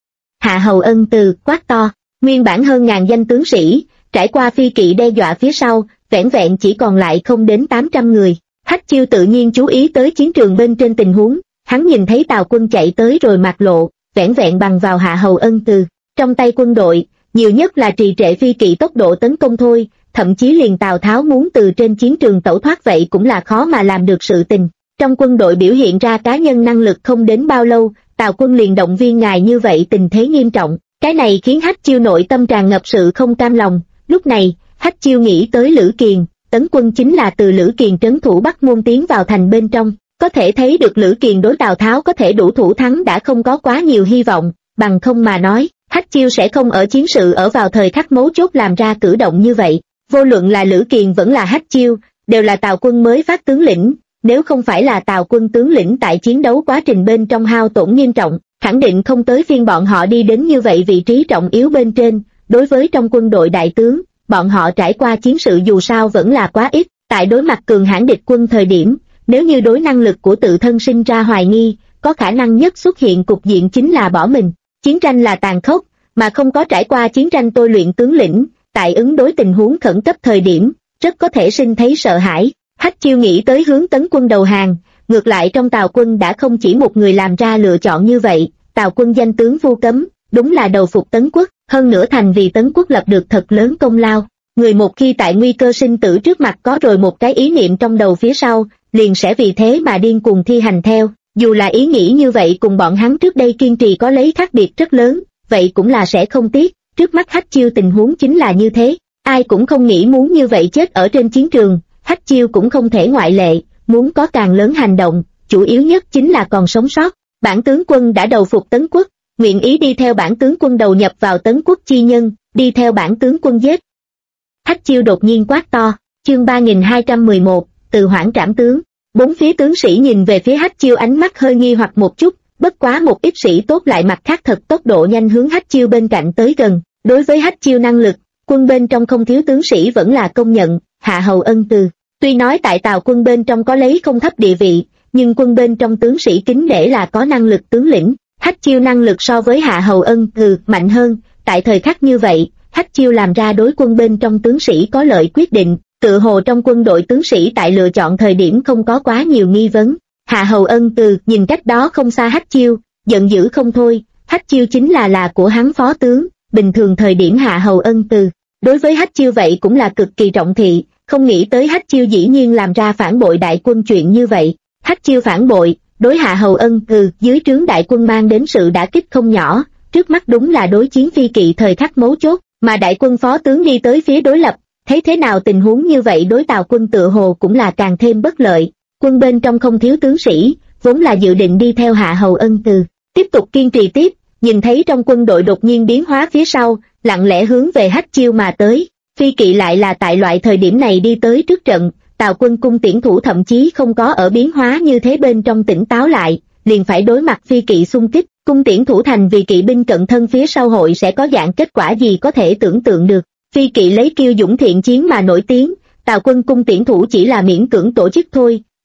Hạ Hầu Ân từ quát to, nguyên bản hơn ngàn danh tướng sĩ, trải qua phi kỵ đe dọa phía sau, vẻn vẹn chỉ còn lại không đến 800 người. Hách Chiêu tự nhiên chú ý tới chiến trường bên trên tình huống, hắn nhìn thấy Tào quân chạy tới rồi mặt lộ, vẻn vẹn bằng vào Hạ Hầu Ân từ. Trong tay quân đội, nhiều nhất là trì trệ phi kỵ tốc độ tấn công thôi, thậm chí liền Tào Tháo muốn từ trên chiến trường tẩu thoát vậy cũng là khó mà làm được sự tình. Trong quân đội biểu hiện ra cá nhân năng lực không đến bao lâu, Tào quân liền động viên ngài như vậy tình thế nghiêm trọng, cái này khiến Hách Chiêu nội tâm tràn ngập sự không cam lòng. Lúc này, Hách Chiêu nghĩ tới Lữ Kiền, tấn quân chính là từ Lữ Kiền trấn thủ Bắc Môn tiến vào thành bên trong, có thể thấy được Lữ Kiền đối Tào Tháo có thể đủ thủ thắng đã không có quá nhiều hy vọng, bằng không mà nói, Hách Chiêu sẽ không ở chiến sự ở vào thời khắc mấu chốt làm ra cử động như vậy. Vô luận là Lữ Kiền vẫn là Hách Chiêu, đều là Tào quân mới phát tướng lĩnh, nếu không phải là Tào quân tướng lĩnh tại chiến đấu quá trình bên trong hao tổn nghiêm trọng, khẳng định không tới phiên bọn họ đi đến như vậy vị trí trọng yếu bên trên. Đối với trong quân đội đại tướng, bọn họ trải qua chiến sự dù sao vẫn là quá ít, tại đối mặt cường hãn địch quân thời điểm, nếu như đối năng lực của tự thân sinh ra hoài nghi, có khả năng nhất xuất hiện cục diện chính là bỏ mình. Chiến tranh là tàn khốc, mà không có trải qua chiến tranh tôi luyện tướng lĩnh, tại ứng đối tình huống khẩn cấp thời điểm, rất có thể sinh thấy sợ hãi. Hách Chiêu nghĩ tới hướng tấn quân đầu hàng, ngược lại trong Tào quân đã không chỉ một người làm ra lựa chọn như vậy, Tào quân danh tướng Vu Cấm, đúng là đầu phục Tấn Quốc, hơn nữa thành vì Tấn Quốc lập được thật lớn công lao. Người một khi tại nguy cơ sinh tử trước mặt có rồi một cái ý niệm trong đầu phía sau, liền sẽ vì thế mà điên cuồng thi hành theo, dù là ý nghĩ như vậy cùng bọn hắn trước đây kiên trì có lấy khác biệt rất lớn, vậy cũng là sẽ không tiếc. Trước mắt Hách Chiêu tình huống chính là như thế, ai cũng không nghĩ muốn như vậy chết ở trên chiến trường, Hách Chiêu cũng không thể ngoại lệ, muốn có càng lớn hành động, chủ yếu nhất chính là còn sống sót. Bản tướng quân đã đầu phục Tấn Quốc, nguyện ý đi theo bản tướng quân đầu nhập vào Tấn Quốc chi nhân, đi theo bản tướng quân giết. Hách Chiêu đột nhiên quát to, chương 3211, Từ Hoảng trảm tướng. Bốn phía tướng sĩ nhìn về phía Hách Chiêu ánh mắt hơi nghi hoặc một chút, bất quá một ít sĩ tốt lại mặt khác thật tốc độ nhanh hướng Hách Chiêu bên cạnh tới gần. Đối với Hách Chiêu năng lực, quân bên trong không thiếu tướng sĩ vẫn là công nhận. Hạ Hầu Ân từ, tuy nói tại Tào quân bên trong có lấy không thấp địa vị, nhưng quân bên trong tướng sĩ kính nể là có năng lực tướng lĩnh. Hách Chiêu năng lực so với Hạ Hầu Ân từ mạnh hơn, tại thời khắc như vậy, Hách Chiêu làm ra đối quân bên trong tướng sĩ có lợi quyết định, tự hồ trong quân đội tướng sĩ tại lựa chọn thời điểm không có quá nhiều nghi vấn. Hạ Hầu Ân từ nhìn cách đó không xa Hách Chiêu, giận dữ không thôi, Hách Chiêu chính là của hắn phó tướng, bình thường thời điểm Hạ Hầu Ân từ, đối với Hách Chiêu vậy cũng là cực kỳ trọng thị, không nghĩ tới Hách Chiêu dĩ nhiên làm ra phản bội đại quân chuyện như vậy. Hách Chiêu phản bội, đối Hạ Hầu Ân từ dưới trướng đại quân mang đến sự đả kích không nhỏ, trước mắt đúng là đối chiến phi kỵ thời khắc mấu chốt, mà đại quân phó tướng đi tới phía đối lập, thấy thế nào tình huống như vậy đối Tào quân tựa hồ cũng là càng thêm bất lợi. Quân bên trong không thiếu tướng sĩ, vốn là dự định đi theo Hạ Hầu Ân từ, tiếp tục kiên trì tiếp, nhìn thấy trong quân đội đột nhiên biến hóa phía sau, lặng lẽ hướng về Hách Chiêu mà tới. Phi kỵ lại là tại loại thời điểm này đi tới trước trận, Tào quân cung tiễn thủ thậm chí không có ở biến hóa như thế bên trong tỉnh táo lại, liền phải đối mặt phi kỵ xung kích. Cung tiễn thủ thành vì kỵ binh cận thân phía sau hội sẽ có dạng kết quả gì có thể tưởng tượng được. Phi kỵ lấy kiêu dũng thiện chiến mà nổi tiếng, Tào quân cung tiễn thủ chỉ là miễn cưỡng tổ chức thôi,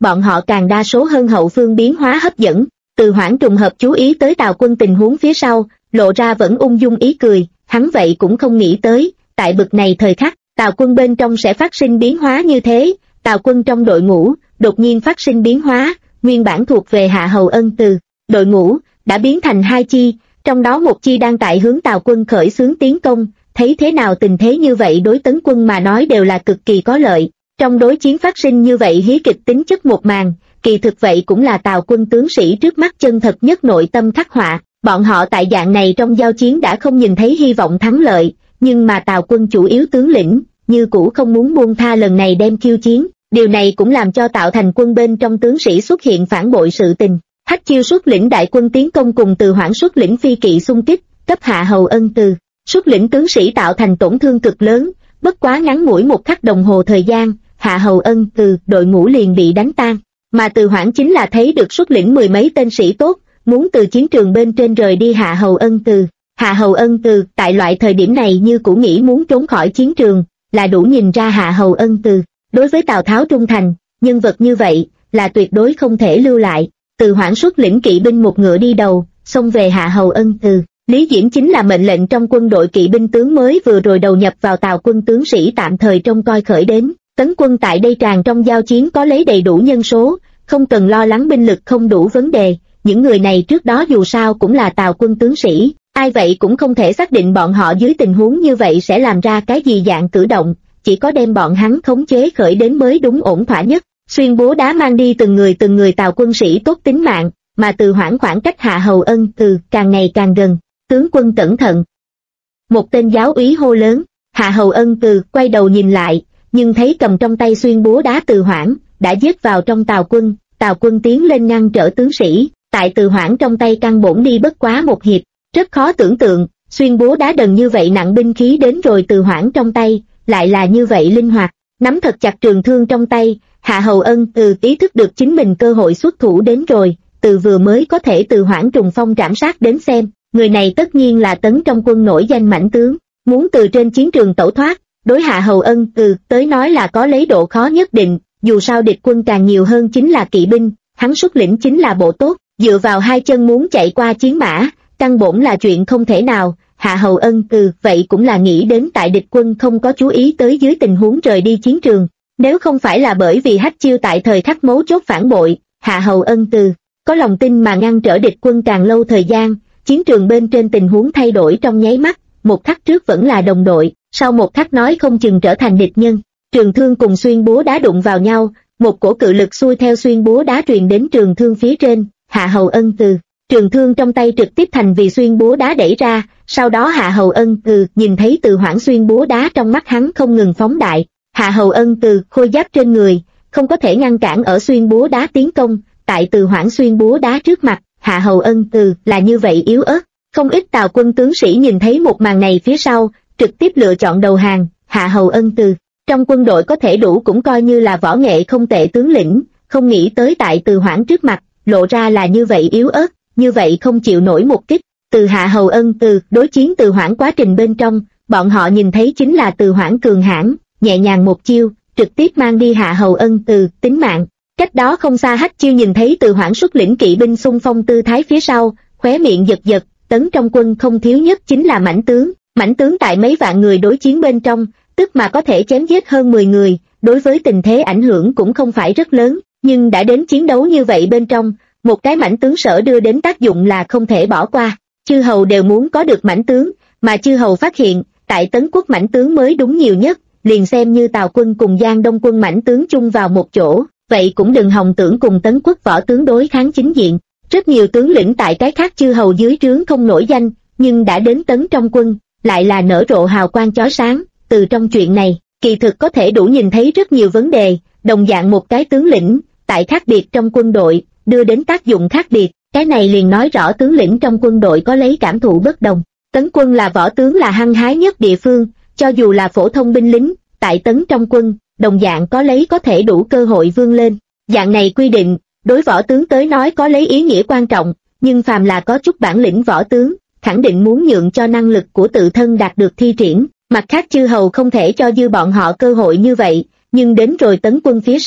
bọn họ càng đa số hơn hậu phương biến hóa hấp dẫn. Từ Hoãn trùng hợp chú ý tới Tào Quân tình huống phía sau, lộ ra vẫn ung dung ý cười, hắn vậy cũng không nghĩ tới, tại bực này thời khắc, Tào Quân bên trong sẽ phát sinh biến hóa như thế. Tào Quân trong đội ngũ, đột nhiên phát sinh biến hóa, nguyên bản thuộc về Hạ Hầu Ân từ đội ngũ, đã biến thành hai chi, trong đó một chi đang tại hướng Tào Quân khởi xướng tiến công, thấy thế nào tình thế như vậy đối Tấn Quân mà nói đều là cực kỳ có lợi. Trong đối chiến phát sinh như vậy hí kịch tính chất một màn, kỳ thực vậy cũng là Tào Quân tướng sĩ trước mắt chân thật nhất nội tâm khắc họa. Bọn họ tại dạng này trong giao chiến đã không nhìn thấy hy vọng thắng lợi, nhưng mà Tào Quân chủ yếu tướng lĩnh, như cũ không muốn buông tha lần này đem khiêu chiến, điều này cũng làm cho tạo thành quân bên trong tướng sĩ xuất hiện phản bội sự tình. Hách Chiêu xuất lĩnh đại quân tiến công cùng Từ Hoãn xuất lĩnh phi kỵ xung kích, cấp Hạ Hầu Ân từ xuất lĩnh tướng sĩ tạo thành tổn thương cực lớn, bất quá ngắn ngủi một khắc đồng hồ thời gian, Hạ Hầu Ân từ đội ngũ liền bị đánh tan, mà Từ Hoãn chính là thấy được xuất lĩnh mười mấy tên sĩ tốt, muốn từ chiến trường bên trên rời đi Hạ Hầu Ân từ. Hạ Hầu Ân từ tại loại thời điểm này như cũ nghĩ muốn trốn khỏi chiến trường, là đủ nhìn ra Hạ Hầu Ân từ đối với Tào Tháo trung thành, nhân vật như vậy là tuyệt đối không thể lưu lại. Từ Hoãn xuất lĩnh kỵ binh một ngựa đi đầu, xông về Hạ Hầu Ân từ. Lý Diễn chính là mệnh lệnh trong quân đội kỵ binh tướng mới vừa rồi đầu nhập vào Tào quân tướng sĩ tạm thời trông coi khởi đến. Tấn quân tại đây tràn trong giao chiến có lấy đầy đủ nhân số, không cần lo lắng binh lực không đủ vấn đề. Những người này trước đó dù sao cũng là Tào quân tướng sĩ, ai vậy cũng không thể xác định bọn họ dưới tình huống như vậy sẽ làm ra cái gì dạng cử động, chỉ có đem bọn hắn khống chế khởi đến mới đúng ổn thỏa nhất. Xuyên búa đá mang đi từng người Tào quân sĩ tốt tính mạng, mà Từ Hoãn khoảng cách Hạ Hầu Ân từ càng ngày càng gần. Tướng quân cẩn thận! Một tên giáo úy hô lớn. Hạ Hầu Ân từ quay đầu nhìn lại, nhưng thấy cầm trong tay xuyên búa đá Từ Hoãn đã giết vào trong Tào quân. Tào quân tiến lên ngăn trở tướng sĩ, tại Từ Hoãn trong tay căn bổn đi bất quá một hiệp. Rất khó tưởng tượng, xuyên búa đá đần như vậy nặng binh khí đến rồi Từ Hoãn trong tay lại là như vậy linh hoạt, nắm thật chặt trường thương trong tay. Hạ Hầu Ân từ ý thức được chính mình cơ hội xuất thủ đến rồi, từ vừa mới có thể Từ Hoãn trùng phong trảm sát đến xem, người này tất nhiên là Tấn trong quân nổi danh mãnh tướng, muốn từ trên chiến trường tẩu thoát, đối Hạ Hầu Ân từ tới nói là có lấy độ khó nhất định, dù sao địch quân càng nhiều hơn chính là kỵ binh, hắn xuất lĩnh chính là bộ tốt, dựa vào hai chân muốn chạy qua chiến mã, căn bổn là chuyện không thể nào. Hạ Hầu Ân từ vậy cũng là nghĩ đến tại địch quân không có chú ý tới dưới tình huống rời đi chiến trường. Nếu không phải là bởi vì Hách Chiêu tại thời khắc mấu chốt phản bội, Hạ Hầu Ân từ có lòng tin mà ngăn trở địch quân càng lâu thời gian, chiến trường bên trên tình huống thay đổi trong nháy mắt, một khắc trước vẫn là đồng đội, sau một khắc nói không chừng trở thành địch nhân. Trường thương cùng xuyên búa đá đụng vào nhau, một cổ cự lực xuôi theo xuyên búa đá truyền đến trường thương phía trên. Hạ Hầu Ân từ trường thương trong tay trực tiếp thành vì xuyên búa đá đẩy ra, sau đó Hạ Hầu Ân từ nhìn thấy Từ Hoãn xuyên búa đá trong mắt hắn không ngừng phóng đại. Hạ Hầu Ân từ khôi giáp trên người, không có thể ngăn cản ở xuyên búa đá tiến công, tại Từ Hoãn xuyên búa đá trước mặt, Hạ Hầu Ân từ là như vậy yếu ớt. Không ít Tào quân tướng sĩ nhìn thấy một màn này phía sau, trực tiếp lựa chọn đầu hàng. Hạ Hầu Ân từ trong quân đội có thể đủ cũng coi như là võ nghệ không tệ tướng lĩnh, không nghĩ tới tại Từ Hoãn trước mặt, lộ ra là như vậy yếu ớt, như vậy không chịu nổi một kích. Từ Hạ Hầu Ân từ đối chiến Từ Hoãn quá trình bên trong, bọn họ nhìn thấy chính là Từ Hoãn cường hãn, nhẹ nhàng một chiêu, trực tiếp mang đi Hạ Hầu Ân từ tính mạng. Cách đó không xa Hách Chiêu nhìn thấy Từ Hoãn xuất lĩnh kỵ binh xung phong tư thái phía sau, khóe miệng giật giật. Tấn trong quân không thiếu nhất chính là mãnh tướng tại mấy vạn người đối chiến bên trong, tức mà có thể chém giết hơn 10 người, đối với tình thế ảnh hưởng cũng không phải rất lớn, nhưng đã đến chiến đấu như vậy bên trong, một cái mãnh tướng sở đưa đến tác dụng là không thể bỏ qua. Chư hầu đều muốn có được mãnh tướng, mà chư hầu phát hiện, tại Tấn quốc mãnh tướng mới đúng nhiều nhất, liền xem như Tào quân cùng Giang Đông quân mãnh tướng chung vào một chỗ, vậy cũng đừng hòng tưởng cùng Tấn quốc võ tướng đối kháng chính diện. Rất nhiều tướng lĩnh tại cái khác chư hầu dưới trướng không nổi danh, nhưng đã đến Tấn trong quân, lại là nở rộ hào quang chói sáng. Từ trong chuyện này, kỳ thực có thể đủ nhìn thấy rất nhiều vấn đề, đồng dạng một cái tướng lĩnh, tại khác biệt trong quân đội, đưa đến tác dụng khác biệt, cái này liền nói rõ tướng lĩnh trong quân đội có lấy cảm thụ bất đồng. Tấn quân là võ tướng là hăng hái nhất địa phương, cho dù là phổ thông binh lính, tại Tấn trong quân, đồng dạng có lấy có thể đủ cơ hội vươn lên. Dạng này quy định, đối võ tướng tới nói có lấy ý nghĩa quan trọng, nhưng phàm là có chút bản lĩnh võ tướng, khẳng định muốn nhượng cho năng lực của tự thân đạt được thi triển. Mặt khác chư hầu không thể cho dư bọn họ cơ hội như vậy, nhưng đến rồi Tấn quân phía sau,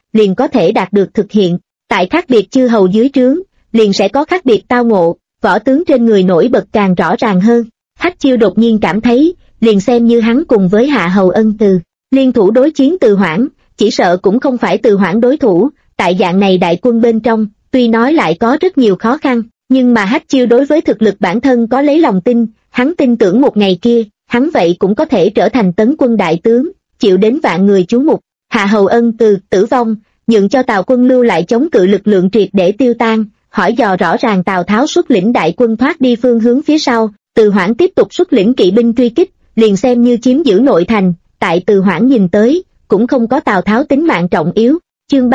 liền có thể đạt được thực hiện. Tại khác biệt chư hầu dưới trướng, liền sẽ có khác biệt tao ngộ, võ tướng trên người nổi bật càng rõ ràng hơn. Hách Chiêu đột nhiên cảm thấy, liền xem như hắn cùng với Hạ Hầu Ân Từ liên thủ đối chiến Từ Hoảng, chỉ sợ cũng không phải Từ Hoảng đối thủ. Tại dạng này đại quân bên trong, tuy nói lại có rất nhiều khó khăn, nhưng mà Hách Chiêu đối với thực lực bản thân có lấy lòng tin, hắn tin tưởng một ngày kia, hắn vậy cũng có thể trở thành tấn quân đại tướng, chịu đến vạn người chú mục. Hạ Hầu Ân Từ tử vong, nhượng cho Tào quân lưu lại chống cự lực lượng triệt để tiêu tan, hỏi dò rõ ràng Tào Tháo xuất lĩnh đại quân thoát đi phương hướng phía sau. Từ Hoảng tiếp tục xuất lĩnh kỵ binh truy kích, liền xem như chiếm giữ nội thành, tại Từ Hoảng nhìn tới, cũng không có Tào Tháo tính mạng trọng yếu. Chương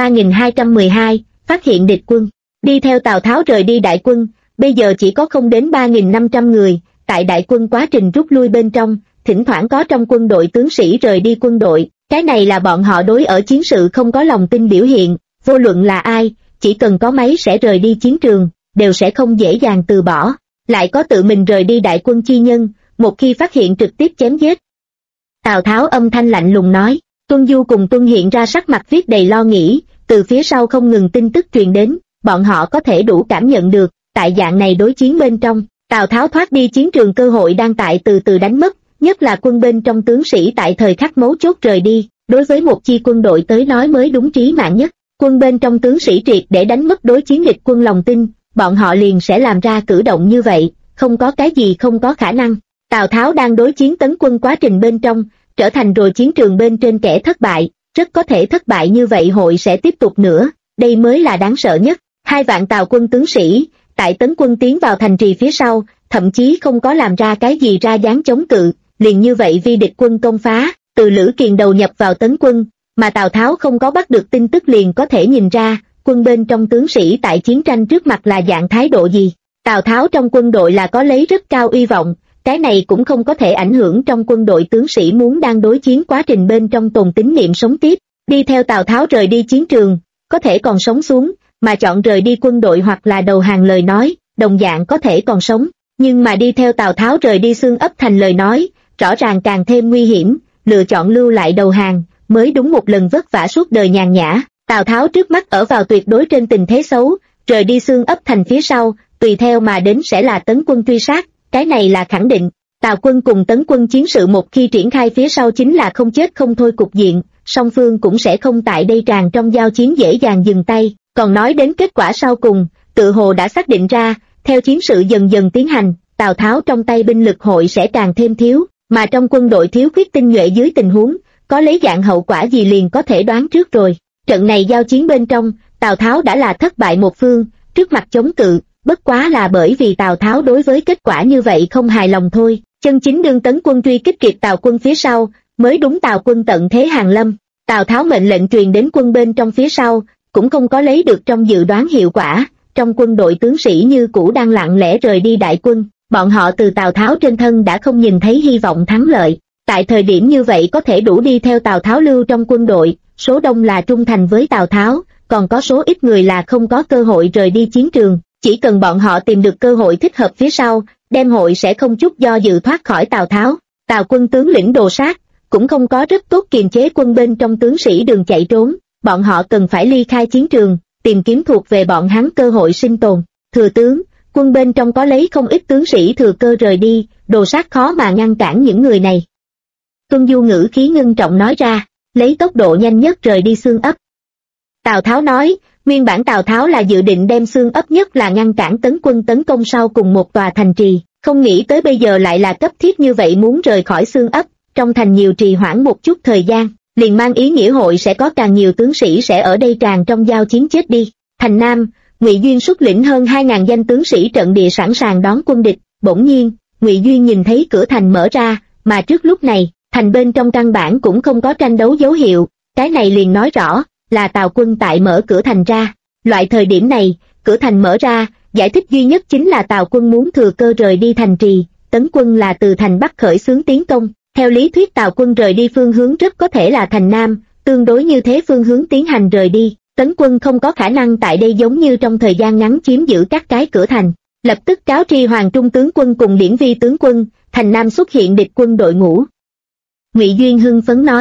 3212, phát hiện địch quân. Đi theo Tào Tháo rời đi đại quân, bây giờ chỉ có không đến 3.500 người, tại đại quân quá trình rút lui bên trong, thỉnh thoảng có trong quân đội tướng sĩ rời đi quân đội, cái này là bọn họ đối ở chiến sự không có lòng tin biểu hiện, vô luận là ai, chỉ cần có máy sẽ rời đi chiến trường, đều sẽ không dễ dàng từ bỏ. Lại có tự mình rời đi đại quân chi nhân, một khi phát hiện trực tiếp chém giết. Tào Tháo âm thanh lạnh lùng nói, Tuân Du cùng Tuân hiện ra sắc mặt viết đầy lo nghĩ, từ phía sau không ngừng tin tức truyền đến, bọn họ có thể đủ cảm nhận được, tại dạng này đối chiến bên trong, Tào Tháo thoát đi chiến trường cơ hội đang tại từ từ đánh mất, nhất là quân bên trong tướng sĩ tại thời khắc mấu chốt rời đi, đối với một chi quân đội tới nói mới đúng trí mạng nhất. Quân bên trong tướng sĩ triệt để đánh mất đối chiến địch quân lòng tin, bọn họ liền sẽ làm ra cử động như vậy, không có cái gì không có khả năng. Tào Tháo đang đối chiến tấn quân quá trình bên trong, trở thành rồi chiến trường bên trên kẻ thất bại, rất có thể thất bại như vậy hội sẽ tiếp tục nữa, đây mới là đáng sợ nhất. 2 vạn Tào quân tướng sĩ, tại tấn quân tiến vào thành trì phía sau, thậm chí không có làm ra cái gì ra dáng chống cự, liền như vậy vi địch quân công phá, từ Lữ Kiền đầu nhập vào tấn quân, mà Tào Tháo không có bắt được tin tức liền có thể nhìn ra, quân bên trong tướng sĩ tại chiến tranh trước mặt là dạng thái độ gì. Tào Tháo trong quân đội là có lấy rất cao uy vọng, cái này cũng không có thể ảnh hưởng trong quân đội tướng sĩ muốn đang đối chiến quá trình bên trong tồn tín niệm sống tiếp. Đi theo Tào Tháo rời đi chiến trường, có thể còn sống xuống, mà chọn rời đi quân đội hoặc là đầu hàng lời nói, đồng dạng có thể còn sống. Nhưng mà đi theo Tào Tháo rời đi xương ấp thành lời nói, rõ ràng càng thêm nguy hiểm, lựa chọn lưu lại đầu hàng, mới đúng một lần vất vả suốt đời nhàn nhã. Tào Tháo trước mắt ở vào tuyệt đối trên tình thế xấu, rời đi xương ấp thành phía sau, tùy theo mà đến sẽ là tấn quân truy sát, cái này là khẳng định. Tào quân cùng tấn quân chiến sự một khi triển khai phía sau chính là không chết không thôi cục diện, song phương cũng sẽ không tại đây tràn trong giao chiến dễ dàng dừng tay. Còn nói đến kết quả sau cùng, tự hồ đã xác định ra, theo chiến sự dần dần tiến hành, Tào Tháo trong tay binh lực hội sẽ càng thêm thiếu, mà trong quân đội thiếu khuyết tinh nhuệ dưới tình huống, có lấy dạng hậu quả gì liền có thể đoán trước rồi. Trận này giao chiến bên trong, Tào Tháo đã là thất bại một phương, trước mặt chống cự, bất quá là bởi vì Tào Tháo đối với kết quả như vậy không hài lòng thôi. Chân chính đương tấn quân truy kích kịp Tào quân phía sau, mới đúng Tào quân tận thế hàng lâm. Tào Tháo mệnh lệnh truyền đến quân bên trong phía sau, cũng không có lấy được trong dự đoán hiệu quả, trong quân đội tướng sĩ như cũ đang lặng lẽ rời đi đại quân, bọn họ từ Tào Tháo trên thân đã không nhìn thấy hy vọng thắng lợi. Tại thời điểm như vậy có thể đủ đi theo Tào Tháo lưu trong quân đội, số đông là trung thành với Tào Tháo, còn có số ít người là không có cơ hội rời đi chiến trường, chỉ cần bọn họ tìm được cơ hội thích hợp phía sau, đem hội sẽ không chút do dự thoát khỏi Tào Tháo. Tào quân tướng lĩnh Đồ Sát, cũng không có rất tốt kiềm chế quân bên trong tướng sĩ đường chạy trốn, bọn họ cần phải ly khai chiến trường, tìm kiếm thuộc về bọn hắn cơ hội sinh tồn. Thừa tướng, quân bên trong có lấy không ít tướng sĩ thừa cơ rời đi, Đồ Sát khó mà ngăn cản những người này. Tuân Du ngữ khí ngưng trọng nói ra, lấy tốc độ nhanh nhất rời đi xương ấp. Tào Tháo nói, nguyên bản Tào Tháo là dự định đem xương ấp nhất là ngăn cản tấn quân tấn công sau cùng một tòa thành trì, không nghĩ tới bây giờ lại là cấp thiết như vậy muốn rời khỏi xương ấp, trong thành nhiều trì hoãn một chút thời gian, liền mang ý nghĩa hội sẽ có càng nhiều tướng sĩ sẽ ở đây tràn trong giao chiến chết đi. Thành Nam, Ngụy Duyên xuất lĩnh hơn 2.000 danh tướng sĩ trận địa sẵn sàng đón quân địch, bỗng nhiên, Ngụy Duyên nhìn thấy cửa thành mở ra, mà trước lúc này, thành bên trong căn bản cũng không có tranh đấu dấu hiệu, cái này liền nói rõ, là Tào quân tại mở cửa thành ra. Loại thời điểm này, cửa thành mở ra, giải thích duy nhất chính là Tào quân muốn thừa cơ rời đi thành trì, tấn quân là từ thành Bắc khởi xướng tiến công. Theo lý thuyết Tào quân rời đi phương hướng rất có thể là thành Nam, tương đối như thế phương hướng tiến hành rời đi, tấn quân không có khả năng tại đây giống như trong thời gian ngắn chiếm giữ các cái cửa thành. Lập tức cáo tri Hoàng Trung tướng quân cùng Điển Vi tướng quân, thành Nam xuất hiện địch quân đội ngũ. Ngụy Duyên hưng phấn nói,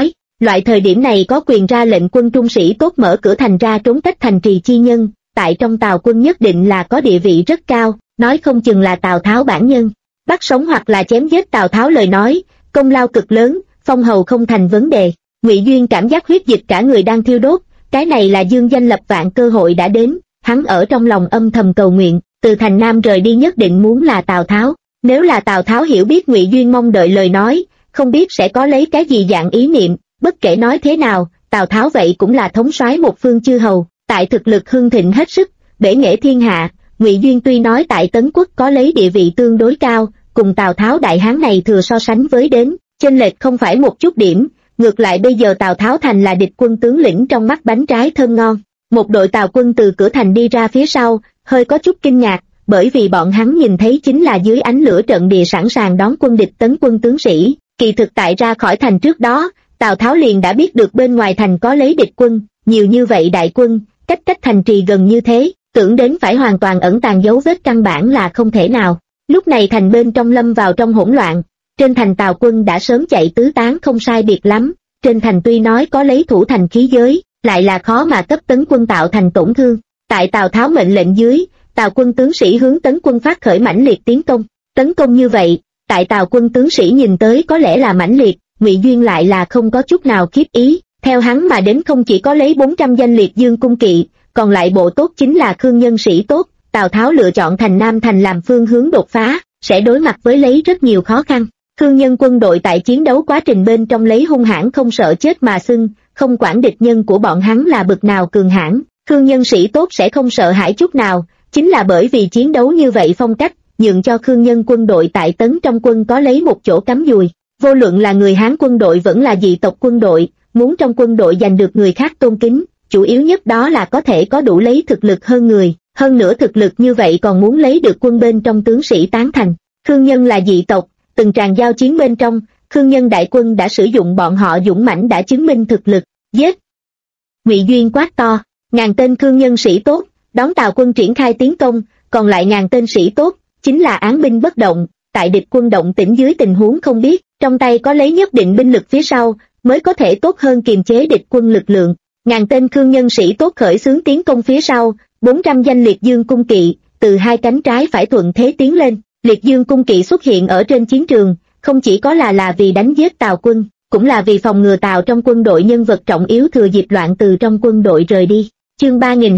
Loại thời điểm này có quyền ra lệnh quân trung sĩ tốt mở cửa thành ra trốn cách thành trì chi nhân, tại trong Tào quân nhất định là có địa vị rất cao, nói không chừng là Tào Tháo bản nhân. Bắt sống hoặc là chém giết Tào Tháo lời nói, công lao cực lớn, phong hầu không thành vấn đề. Ngụy Duyên cảm giác huyết dịch cả người đang thiêu đốt, cái này là dương danh lập vạn cơ hội đã đến, hắn ở trong lòng âm thầm cầu nguyện, từ thành Nam rời đi nhất định muốn là Tào Tháo. Nếu là Tào Tháo hiểu biết Ngụy Duyên mong đợi lời nói, không biết sẽ có lấy cái gì dạng ý niệm, bất kể nói thế nào, Tào Tháo vậy cũng là thống soái một phương chư hầu, tại thực lực hưng thịnh hết sức, bể nghệ thiên hạ. Ngụy Duyên tuy nói tại Tấn Quốc có lấy địa vị tương đối cao, cùng Tào Tháo đại hán này thừa so sánh với đến, chênh lệch không phải một chút điểm, ngược lại bây giờ Tào Tháo thành là địch quân tướng lĩnh trong mắt bánh trái thơm ngon. Một đội Tào quân từ cửa thành đi ra phía sau, hơi có chút kinh ngạc, bởi vì bọn hắn nhìn thấy chính là dưới ánh lửa trận địa sẵn sàng đón quân địch tấn quân tướng sĩ. Kỳ thực tại ra khỏi thành trước đó, Tào Tháo liền đã biết được bên ngoài thành có lấy địch quân, nhiều như vậy đại quân, cách thành trì gần như thế, tưởng đến phải hoàn toàn ẩn tàng dấu vết căn bản là không thể nào. Lúc này thành bên trong lâm vào trong hỗn loạn, trên thành Tào quân đã sớm chạy tứ tán không sai biệt lắm, trên thành tuy nói có lấy thủ thành khí giới, lại là khó mà cấp tấn quân tạo thành tổn thương. Tại Tào Tháo mệnh lệnh dưới, Tào quân tướng sĩ hướng tấn quân phát khởi mãnh liệt tiến công. Tấn công như vậy, tại Tào quân tướng sĩ nhìn tới có lẽ là mãnh liệt, Ngụy Duyên lại là không có chút nào khiếp ý. Theo hắn mà đến không chỉ có lấy 400 danh liệt dương cung kỵ, còn lại bộ tốt chính là khương nhân sĩ tốt. Tào Tháo lựa chọn thành Nam thành làm phương hướng đột phá, sẽ đối mặt với lấy rất nhiều khó khăn. Khương nhân quân đội tại chiến đấu quá trình bên trong lấy hung hãn không sợ chết mà xưng, không quản địch nhân của bọn hắn là bực nào cường hãn, khương nhân sĩ tốt sẽ không sợ hãi chút nào, chính là bởi vì chiến đấu như vậy phong cách, nhượng cho khương nhân quân đội tại Tấn trong quân có lấy một chỗ cắm dùi. Vô luận là người Hán quân đội vẫn là dị tộc quân đội, muốn trong quân đội giành được người khác tôn kính, chủ yếu nhất đó là có thể có đủ lấy thực lực hơn người, hơn nữa thực lực như vậy còn muốn lấy được quân bên trong tướng sĩ tán thành. Khương nhân là dị tộc, từng tràng giao chiến bên trong, khương nhân đại quân đã sử dụng bọn họ dũng mãnh đã chứng minh thực lực, giết. Ngụy Duyên quát to, 1000 tên khương nhân sĩ tốt, đón Tào quân triển khai tiến công, còn lại 1000 tên sĩ tốt, chính là án binh bất động, tại địch quân động tĩnh dưới tình huống không biết, trong tay có lấy nhất định binh lực phía sau, mới có thể tốt hơn kiềm chế địch quân lực lượng. 1000 tên khương nhân sĩ tốt khởi xướng tiến công phía sau, 400 danh liệt dương cung kỵ, từ hai cánh trái phải thuận thế tiến lên. Liệt dương cung kỵ xuất hiện ở trên chiến trường, không chỉ có là vì đánh giết Tào quân, cũng là vì phòng ngừa Tào trong quân đội nhân vật trọng yếu thừa dịp loạn từ trong quân đội rời đi. Chương